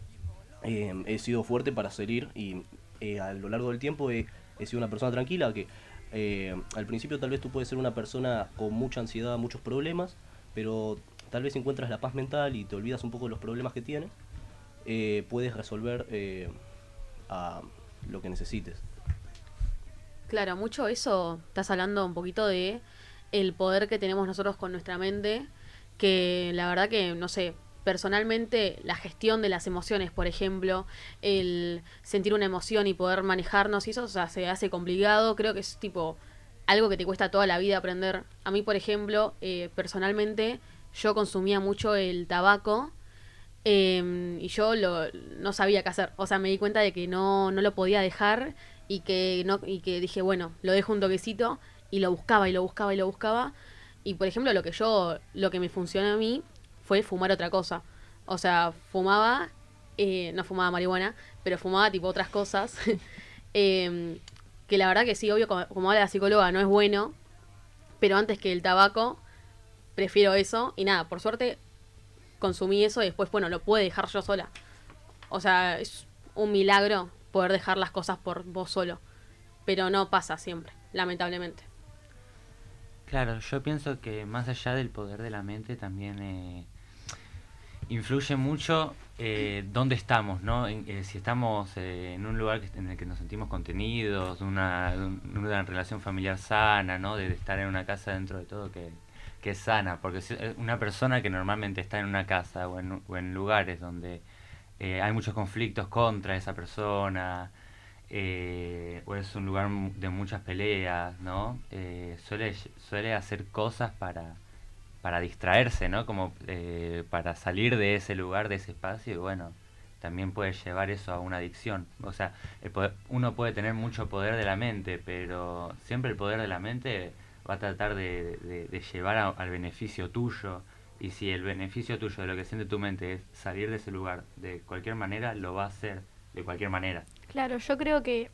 he sido fuerte para salir y a lo largo del tiempo he sido una persona tranquila que al principio tal vez tú puedes ser una persona con mucha ansiedad, muchos problemas, pero tal vez encuentras la paz mental y te olvidas un poco de los problemas que tienes, puedes resolver a lo que necesites. Claro, mucho eso, estás hablando un poquito de el poder que tenemos nosotros con nuestra mente, que la verdad que, no sé, personalmente la gestión de las emociones, por ejemplo, el sentir una emoción y poder manejarnos y eso, o sea, se hace complicado, creo que es tipo algo que te cuesta toda la vida aprender. A mí, por ejemplo, personalmente yo consumía mucho el tabaco y yo no sabía qué hacer, o sea, me di cuenta de que no lo podía dejar y que dije, bueno, lo dejo un toquecito y lo buscaba y lo buscaba y lo buscaba y, por ejemplo, lo que me funcionó a mí fue fumar otra cosa. O sea, fumaba, no fumaba marihuana, pero fumaba tipo otras cosas. Que la verdad que sí, obvio, como habla la psicóloga, no es bueno, pero antes que el tabaco, prefiero eso. Y nada, por suerte, consumí eso y después, bueno, lo pude dejar yo sola. O sea, es un milagro poder dejar las cosas por vos solo. Pero no pasa siempre, lamentablemente. Claro, yo pienso que más allá del poder de la mente también influye mucho dónde estamos, ¿no? Si estamos en un lugar en el que nos sentimos contenidos, una relación familiar sana, ¿no? De estar en una casa dentro de todo que es sana, porque si una persona que normalmente está en una casa o en lugares donde hay muchos conflictos contra esa persona, o es un lugar de muchas peleas, ¿no? Suele hacer cosas para distraerse, ¿no? Como para salir de ese lugar, de ese espacio, y bueno, también puede llevar eso a una adicción. O sea, uno puede tener mucho poder de la mente, pero siempre el poder de la mente va a tratar de llevar al beneficio tuyo, y si el beneficio tuyo de lo que siente tu mente es salir de ese lugar de cualquier manera, lo va a hacer de cualquier manera. Claro, yo creo que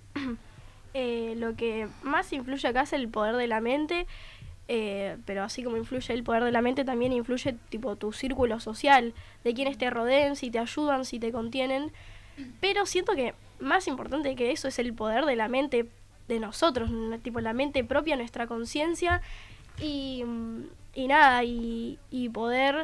lo que más influye acá es el poder de la mente, pero así como influye el poder de la mente, también influye tipo tu círculo social, de quienes te rodeen, si te ayudan, si te contienen. Pero siento que más importante que eso es el poder de la mente de nosotros, tipo la mente propia, nuestra conciencia y nada, y poder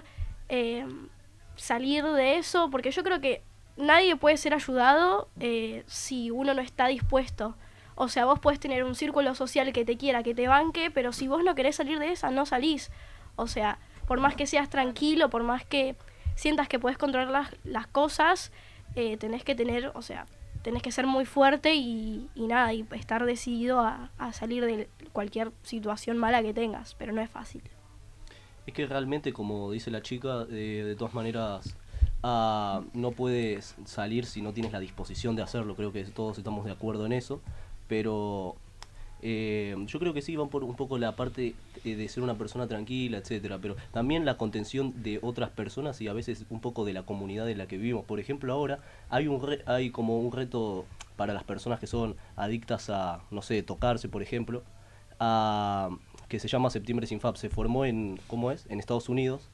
salir de eso, porque yo creo que nadie puede ser ayudado si uno no está dispuesto. O sea, vos podés tener un círculo social que te quiera, que te banque, pero si vos no querés salir de esa, no salís. O sea, por más que seas tranquilo, por más que sientas que podés controlar las cosas, tenés que ser muy fuerte y nada, y estar decidido a salir de cualquier situación mala que tengas, pero no es fácil. Es que realmente, como dice la chica, de todas maneras no puedes salir si no tienes la disposición de hacerlo. Creo que todos estamos de acuerdo en eso, pero yo creo que sí van por un poco la parte de ser una persona tranquila, etcétera, pero también la contención de otras personas y a veces un poco de la comunidad en la que vivimos. Por ejemplo, ahora hay como un reto para las personas que son adictas a, no sé, tocarse, por ejemplo, que se llama Septiembre Sin Fab. Se formó en, ¿cómo es? En Estados Unidos,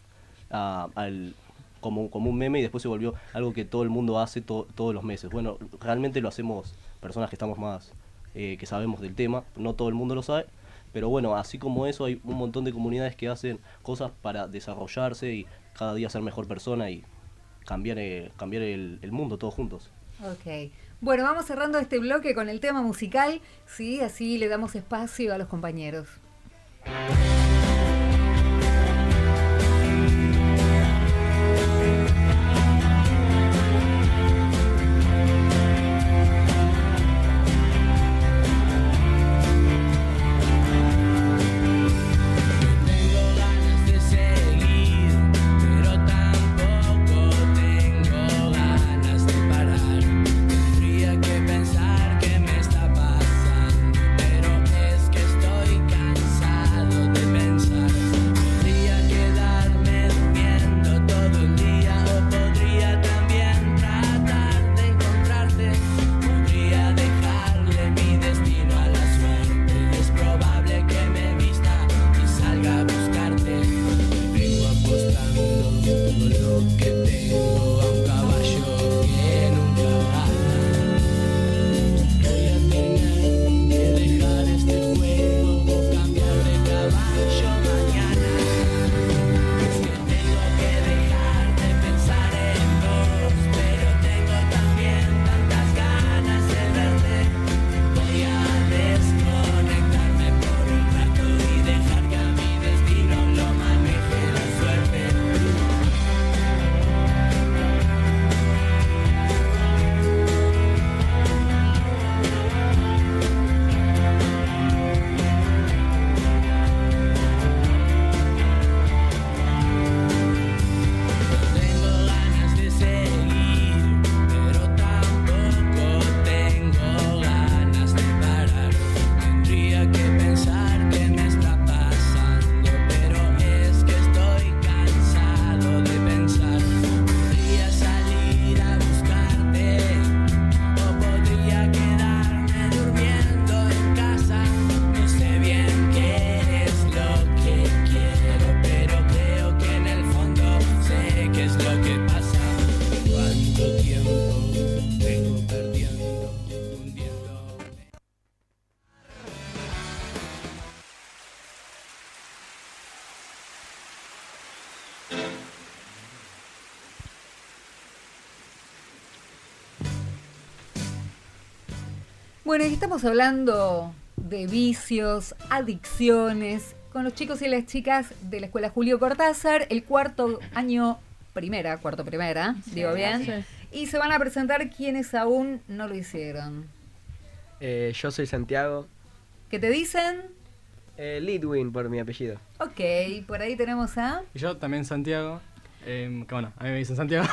como un meme, y después se volvió algo que todo el mundo hace todos los meses. Bueno, realmente lo hacemos personas que estamos más, que sabemos del tema, no todo el mundo lo sabe, pero bueno, así como eso hay un montón de comunidades que hacen cosas para desarrollarse y cada día ser mejor persona y cambiar el mundo todos juntos. Ok. Bueno, vamos cerrando este bloque con el tema musical, ¿sí? Así le damos espacio a los compañeros. Bueno, y estamos hablando de vicios, adicciones, con los chicos y las chicas de la Escuela Julio Cortázar, el cuarto primera, sí, digo bien, sí. Y se van a presentar quienes aún no lo hicieron. Yo soy Santiago. ¿Qué te dicen? Lidwin por mi apellido. Ok, por ahí tenemos a... Yo también Santiago. Que bueno, a mí me dicen Santiago.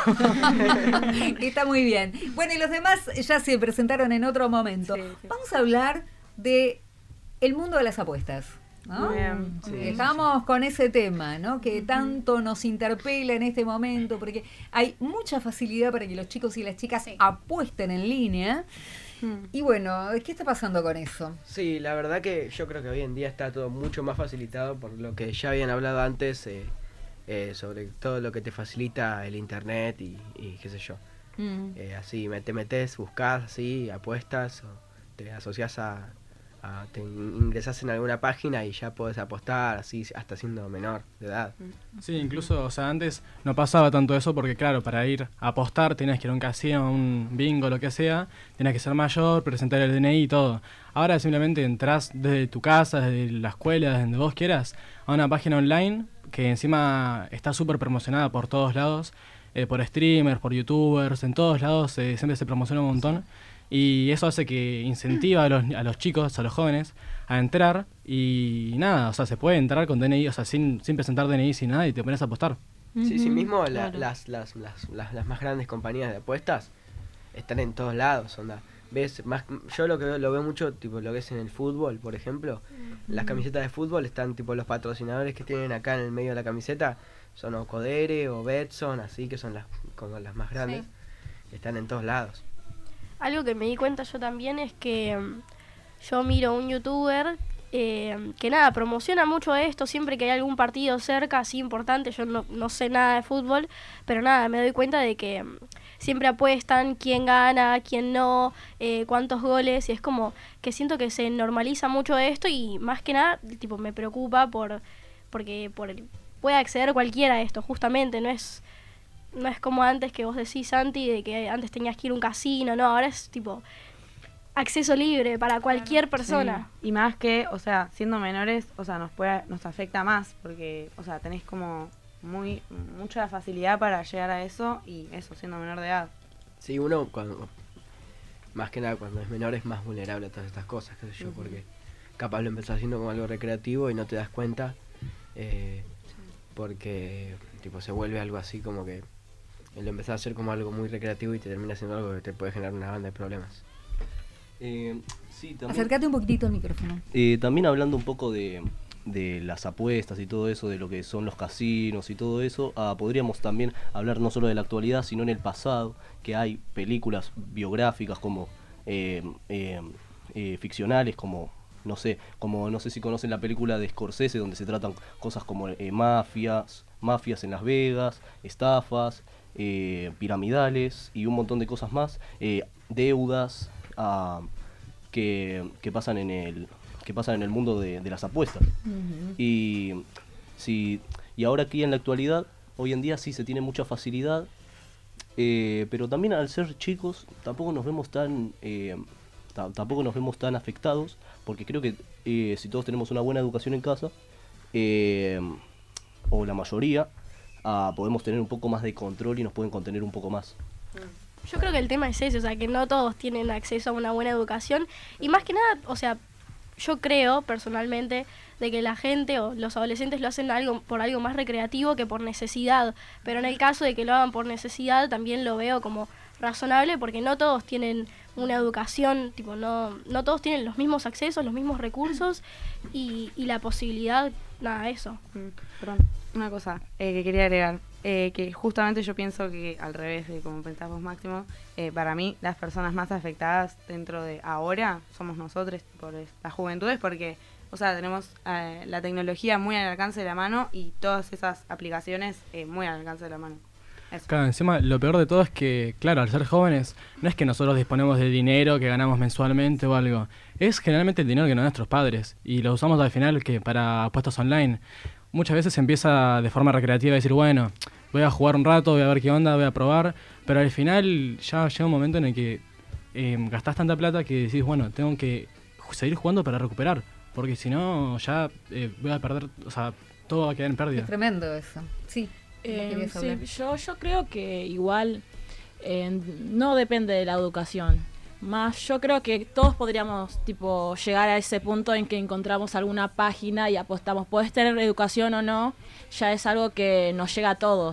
Está muy bien. Bueno, y los demás ya se presentaron en otro momento. Sí. Vamos a hablar de el mundo de las apuestas, ¿no? Bien. Sí, estamos con ese tema, ¿no? Que tanto nos interpela en este momento, porque hay mucha facilidad para que los chicos y las chicas apuesten en línea. Y bueno, ¿qué está pasando con eso? Sí, la verdad que yo creo que hoy en día está todo mucho más facilitado por lo que ya habían hablado antes, sobre todo lo que te facilita el internet y qué sé yo. Así te metes, buscas así, apuestas, o te asocias te ingresas en alguna página y ya podés apostar así hasta siendo menor de edad. Sí, incluso, o sea, antes no pasaba tanto eso porque claro, para ir a apostar tenías que ir a un casino, a un bingo, lo que sea, tenías que ser mayor, presentar el DNI y todo. Ahora simplemente entras desde tu casa, desde la escuela, desde donde vos quieras, a una página online que encima está súper promocionada por todos lados, por streamers, por youtubers, en todos lados siempre se promociona un montón. Y eso hace que incentiva a los chicos, a los jóvenes, a entrar y nada, o sea, se puede entrar con DNI, o sea, sin presentar DNI, sin nada, y te pones a apostar. Sí, sí, mismo claro. las más grandes compañías de apuestas están en todos lados, onda. Ves, yo lo veo mucho, tipo lo que es en el fútbol, por ejemplo, las camisetas de fútbol están, tipo los patrocinadores que tienen acá en el medio de la camiseta, son o Codere o Betson, así que son como las más grandes, están en todos lados. algo que me di cuenta yo también es que yo miro un youtuber que nada, promociona mucho esto siempre que hay algún partido cerca, así importante. Yo no sé nada de fútbol, pero nada, me doy cuenta de que siempre apuestan quién gana, quién no, cuántos goles, y es como que siento que se normaliza mucho esto y más que nada tipo me preocupa porque puede acceder cualquiera a esto, justamente, no es como antes que vos decís, Santi, de que antes tenías que ir a un casino, no, ahora es tipo acceso libre para cualquier persona. Sí. Y más que, o sea, siendo menores, o sea, nos afecta más, porque, o sea, tenés como mucha facilidad para llegar a eso, y eso, siendo menor de edad. Sí, uno, más que nada, cuando es menor es más vulnerable a todas estas cosas, qué sé yo, porque capaz lo empezás haciendo como algo recreativo y no te das cuenta, porque, tipo, se vuelve algo así como que lo empezás a hacer como algo muy recreativo y te termina siendo algo que te puede generar una banda de problemas. Sí, también, acércate un poquitito al micrófono. También hablando un poco de las apuestas y todo eso, de lo que son los casinos y todo eso, podríamos también hablar no solo de la actualidad, sino en el pasado, que hay películas biográficas como ficcionales, como no sé si conocen la película de Scorsese, donde se tratan cosas como mafias en Las Vegas, estafas, piramidales y un montón de cosas más, deudas que pasan en el mundo de las apuestas. Y ahora aquí en la actualidad, hoy en día sí se tiene mucha facilidad, pero también al ser chicos tampoco nos vemos tan afectados, porque creo que si todos tenemos una buena educación en casa, o la mayoría, podemos tener un poco más de control y nos pueden contener un poco más. Yo creo que el tema es ese, o sea, que no todos tienen acceso a una buena educación, y más que nada, o sea, yo creo personalmente de que la gente o los adolescentes lo hacen por algo más recreativo que por necesidad, pero en el caso de que lo hagan por necesidad también lo veo como razonable, porque no todos tienen una educación, tipo no todos tienen los mismos accesos, los mismos recursos y la posibilidad, nada, eso. Perdón, una cosa que quería agregar, que justamente yo pienso que al revés de como pensás vos, Máximo, para mí las personas más afectadas dentro de ahora somos nosotros, por las juventudes, porque, o sea, tenemos la tecnología muy al alcance de la mano y todas esas aplicaciones muy al alcance de la mano. Eso. Claro, encima lo peor de todo es que, claro, al ser jóvenes, no es que nosotros disponemos de dinero que ganamos mensualmente o algo, es generalmente el dinero que nos dan nuestros padres y lo usamos al final que para apuestas online. Muchas veces se empieza de forma recreativa a decir, bueno, voy a jugar un rato, voy a ver qué onda, voy a probar, pero al final ya llega un momento en el que gastás tanta plata que decís, bueno, tengo que seguir jugando para recuperar, porque si no ya voy a perder, o sea, todo va a quedar en pérdida. Es tremendo eso, sí. Sí, yo creo que igual no depende de la educación. Más yo creo que todos podríamos tipo llegar a ese punto en que encontramos alguna página y apostamos. Podés tener educación o no, ya es algo que nos llega a todos.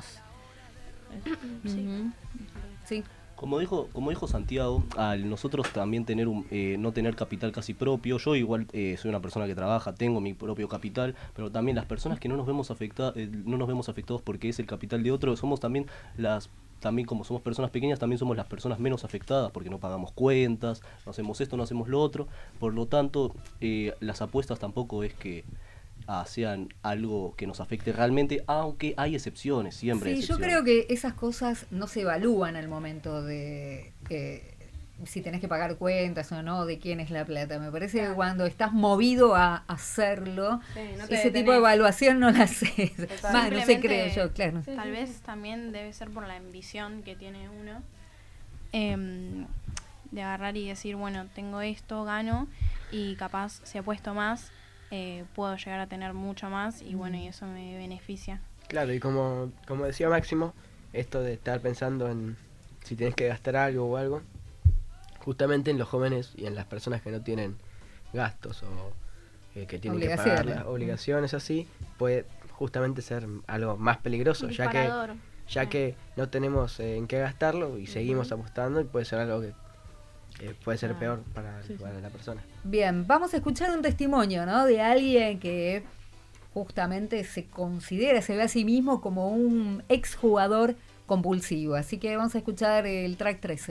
Sí. Como dijo Santiago, al nosotros también tener no tener capital casi propio, yo igual soy una persona que trabaja, tengo mi propio capital, pero también las personas que no nos vemos afectados porque es el capital de otro, somos también como somos personas pequeñas, también somos las personas menos afectadas porque no pagamos cuentas, no hacemos esto, no hacemos lo otro, por lo tanto las apuestas tampoco es que sean algo que nos afecte realmente, aunque hay excepciones, siempre hay excepciones. Yo creo que esas cosas no se evalúan al momento de si tenés que pagar cuentas o no, de quién es la plata. Me parece que cuando estás movido a hacerlo, ese tipo de evaluación no la haces. Más, no se cree yo, claro. Tal vez también debe ser por la ambición que tiene uno, de agarrar y decir, bueno, tengo esto, gano, y capaz si apuesto más, puedo llegar a tener mucho más y bueno, y eso me beneficia. Claro, y como decía Máximo, esto de estar pensando en si tienes que gastar algo o algo, justamente en los jóvenes y en las personas que no tienen gastos o que tienen que pagar las obligaciones así, puede justamente ser algo más peligroso, ya que no tenemos en qué gastarlo y seguimos apostando, y puede ser algo que puede ser peor para la persona. Bien, vamos a escuchar un testimonio, ¿no? De alguien que justamente se ve a sí mismo como un exjugador compulsivo. Así que vamos a escuchar el track 13.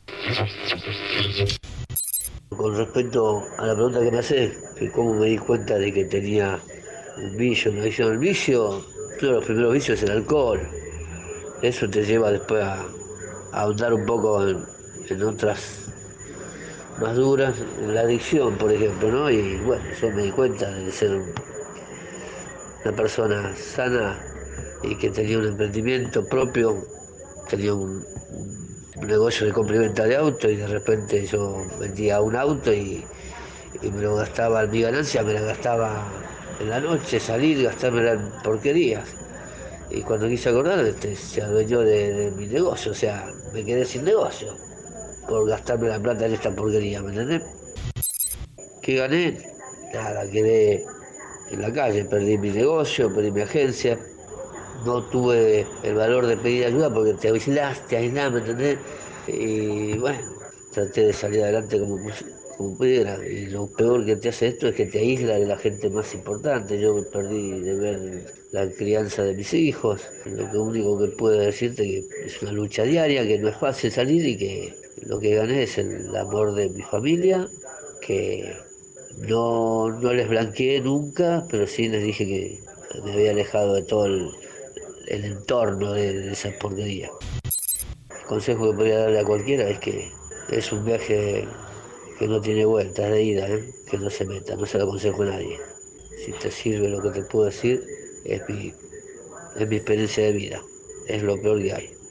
Con respecto a la pregunta que me haces, que cómo me di cuenta de que tenía un vicio, una adicción al vicio, uno de los primeros vicios es el alcohol. Eso te lleva después a ahondar un poco en otras más duras, en la adicción, por ejemplo, ¿no? Y bueno, yo me di cuenta de ser una persona sana y que tenía un emprendimiento propio, tenía un negocio de compra y venta de autos, y de repente yo vendía un auto y me lo gastaba, mi ganancia me la gastaba en la noche, salir, gastármela en porquerías. Y cuando quise acordar, se adueñó de mi negocio, o sea, me quedé sin negocio por gastarme la plata en esta porquería, ¿me entendés? ¿Qué gané? Nada, quedé en la calle, perdí mi negocio, perdí mi agencia, no tuve el valor de pedir ayuda porque te aislás, ¿me entendés? Y bueno, traté de salir adelante como pudiera, y lo peor que te hace esto es que te aísla de la gente más importante. Yo me perdí de ver la crianza de mis hijos. Lo único que puedo decirte es que es una lucha diaria, que no es fácil salir y que lo que gané es el amor de mi familia, que no les blanqueé nunca, pero sí les dije que me había alejado de todo el entorno de esa porquería. El consejo que podría darle a cualquiera es que es un viaje que no tiene vuelta, es de ida, que no se meta, no se lo aconsejo a nadie. Si te sirve lo que te puedo decir, es mi experiencia de vida, es lo peor que hay.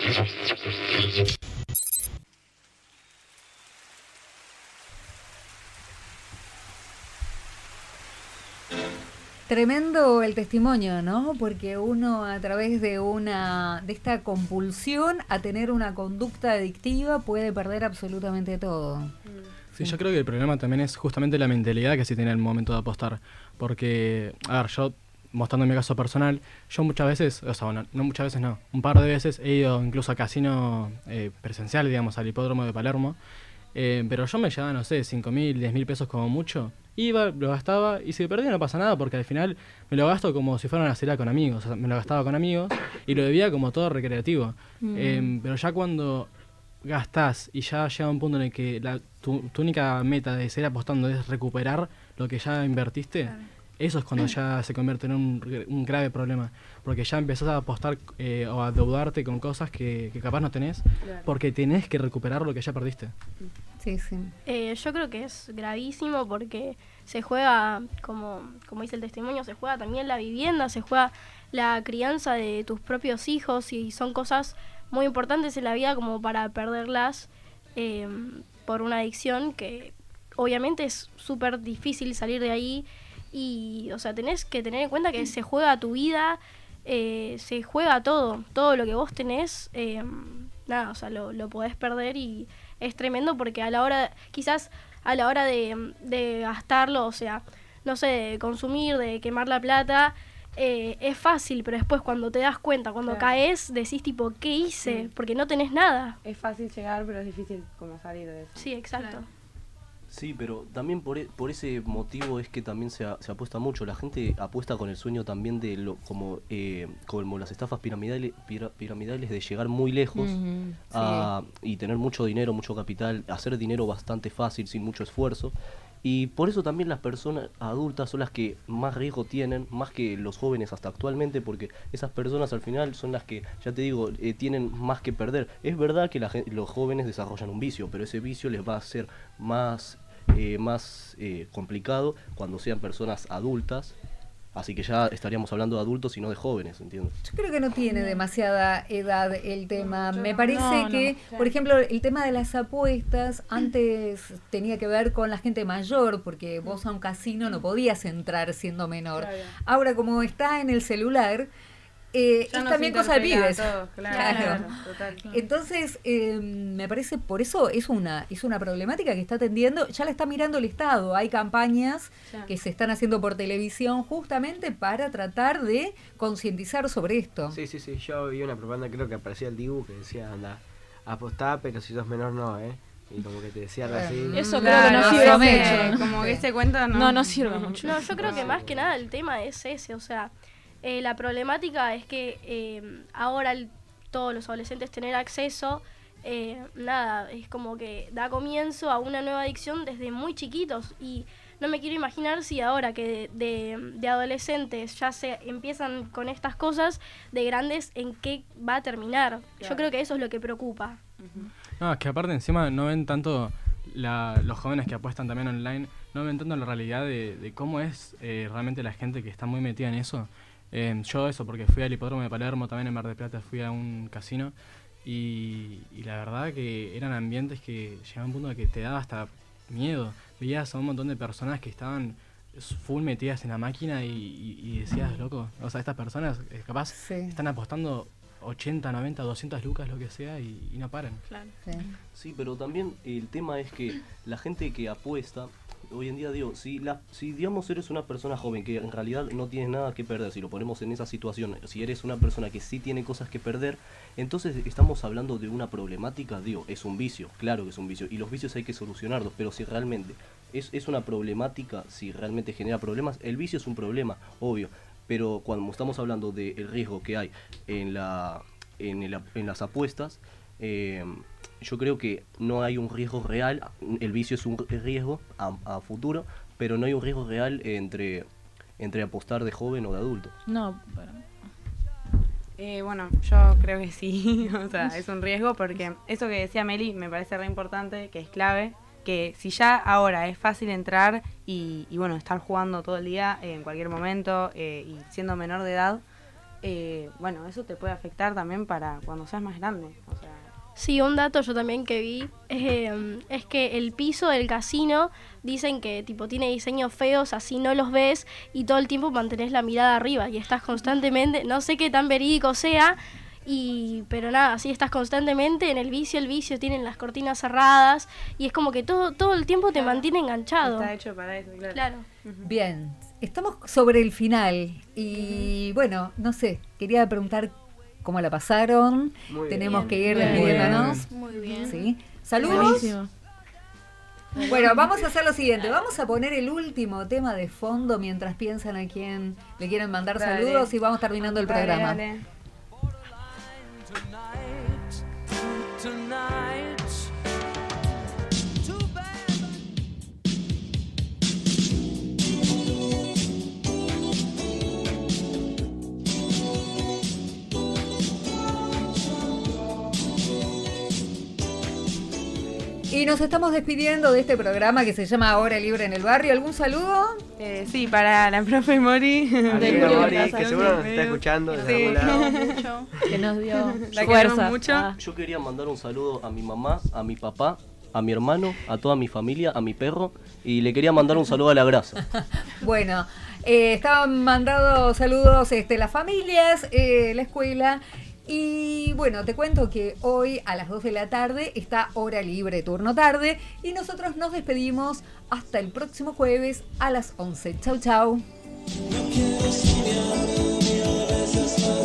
Tremendo el testimonio, ¿no? Porque uno a través de esta compulsión a tener una conducta adictiva puede perder absolutamente todo. Sí, yo creo que el problema también es justamente la mentalidad que se tiene en el momento de apostar. Porque, a ver, yo, mostrando mi caso personal, yo muchas veces, o sea, bueno, no muchas veces no, un par de veces he ido incluso a casino presencial, digamos, al hipódromo de Palermo, pero yo me llevaba, no sé, 5.000, 10.000 pesos como mucho. Iba, lo gastaba, y si perdía no pasa nada, porque al final me lo gasto como si fuera una salida con amigos. O sea, me lo gastaba con amigos y lo bebía como todo recreativo. Pero ya cuando gastás y ya llega un punto en el que tu única meta de seguir apostando es recuperar lo que ya invertiste, claro, eso es cuando ya se convierte en un grave problema. Porque ya empezás a apostar o a deudarte con cosas que capaz no tenés, claro, porque tenés que recuperar lo que ya perdiste. Sí, sí. Yo creo que es gravísimo porque se juega, como dice el testimonio, se juega también la vivienda, se juega la crianza de tus propios hijos, y son cosas muy importantes en la vida como para perderlas por una adicción que obviamente es súper difícil salir de ahí. Y, o sea, tenés que tener en cuenta que se juega tu vida, se juega todo lo que vos tenés, nada, o sea, lo podés perder, y es tremendo porque quizás a la hora de gastarlo, o sea, no sé, de consumir, de quemar la plata, es fácil, pero después cuando te das cuenta, cuando claro, caes, decís tipo, ¿qué hice? Porque no tenés nada. Es fácil llegar, pero es difícil como salir de eso. Sí, exacto. Claro. Sí, pero también por ese motivo es que también se apuesta mucho. La gente apuesta con el sueño también de como las estafas piramidales de llegar muy lejos y tener mucho dinero, mucho capital, hacer dinero bastante fácil, sin mucho esfuerzo. Y por eso también las personas adultas son las que más riesgo tienen, más que los jóvenes hasta actualmente, porque esas personas al final son las que, ya te digo, tienen más que perder. Es verdad que los jóvenes desarrollan un vicio, pero ese vicio les va a ser más complicado cuando sean personas adultas. Así que ya estaríamos hablando de adultos y no de jóvenes, ¿entiendes? Yo creo que no tiene demasiada edad el tema. Me parece que, por ejemplo, el tema de las apuestas antes tenía que ver con la gente mayor, porque vos a un casino no podías entrar siendo menor. Claro. Ahora, como está en el celular, es también cosa de pibes. Claro. Total. Entonces, me parece, por eso es una problemática que está atendiendo, ya la está mirando el Estado. Hay campañas que se están haciendo por televisión justamente para tratar de concientizar sobre esto. Sí, yo vi una propaganda, creo que aparecía el Dibu, que decía, anda, apostá, pero si sos menor no, y como que te decía algo así. Eso creo que no sirve mucho. Como que este cuento no sirve mucho. No, yo creo que más que nada el tema es ese, o sea, la problemática es que ahora todos los adolescentes tener acceso nada, es como que da comienzo a una nueva adicción desde muy chiquitos y no me quiero imaginar si ahora que de adolescentes ya se empiezan con estas cosas, de grandes, ¿en qué va a terminar? Yo creo que eso es lo que preocupa. No, es que aparte encima no ven tanto los jóvenes que apuestan también online, no ven tanto la realidad de cómo es realmente la gente que está muy metida en eso. Yo eso, porque fui al hipódromo de Palermo, también en Mar del Plata fui a un casino y la verdad que eran ambientes que llegaban a un punto de que te daba hasta miedo. Veías a un montón de personas que estaban full metidas en la máquina y decías, loco, o sea, estas personas capaz están apostando 80, 90, 200 lucas, lo que sea, y no paran. Claro. Sí, pero también el tema es que la gente que apuesta, hoy en día digo, si digamos eres una persona joven que en realidad no tienes nada que perder, si lo ponemos en esa situación, si eres una persona que sí tiene cosas que perder, entonces estamos hablando de una problemática, digo, es un vicio, claro que es un vicio, y los vicios hay que solucionarlos, pero si realmente es una problemática, si realmente genera problemas, el vicio es un problema, obvio, pero cuando estamos hablando del riesgo que hay en las apuestas, yo creo que no hay un riesgo real, el vicio es un riesgo a futuro, pero no hay un riesgo real entre apostar de joven o de adulto. No, bueno, yo creo que sí, o sea, es un riesgo porque eso que decía Meli me parece re importante, que es clave, que si ya ahora es fácil entrar y bueno, estar jugando todo el día en cualquier momento y siendo menor de edad, bueno, eso te puede afectar también para cuando seas más grande, o sea. Sí, un dato yo también que vi es que el piso del casino dicen que tipo tiene diseños feos, así no los ves y todo el tiempo mantenés la mirada arriba y estás constantemente, no sé qué tan verídico sea, pero nada, así estás constantemente en el vicio tienen las cortinas cerradas y es como que todo el tiempo te mantiene enganchado. Está hecho para eso, claro. Bien, estamos sobre el final y bueno, no sé, quería preguntar cómo la pasaron. Tenemos que ir despidiéndonos. Muy bien. ¿Sí? Saludos. Bueno, vamos a hacer lo siguiente. Vamos a poner el último tema de fondo mientras piensan a quién le quieren mandar saludos y vamos terminando el programa. Dale. Y nos estamos despidiendo de este programa que se llama Hora Libre en el Barrio. ¿Algún saludo? Sí, para la profe Mori. Que seguro nos está escuchando desde algún lado. Que nos dio fuerza mucho. Yo quería mandar un saludo a mi mamá, a mi papá, a mi hermano, a toda mi familia, a mi perro, y le quería mandar un saludo a la grasa. Bueno, estaban mandando saludos las familias, la escuela. Y bueno, te cuento que hoy a las 2 de la tarde está Hora Libre, turno tarde, y nosotros nos despedimos hasta el próximo jueves a las 11. Chau, chau. No quiero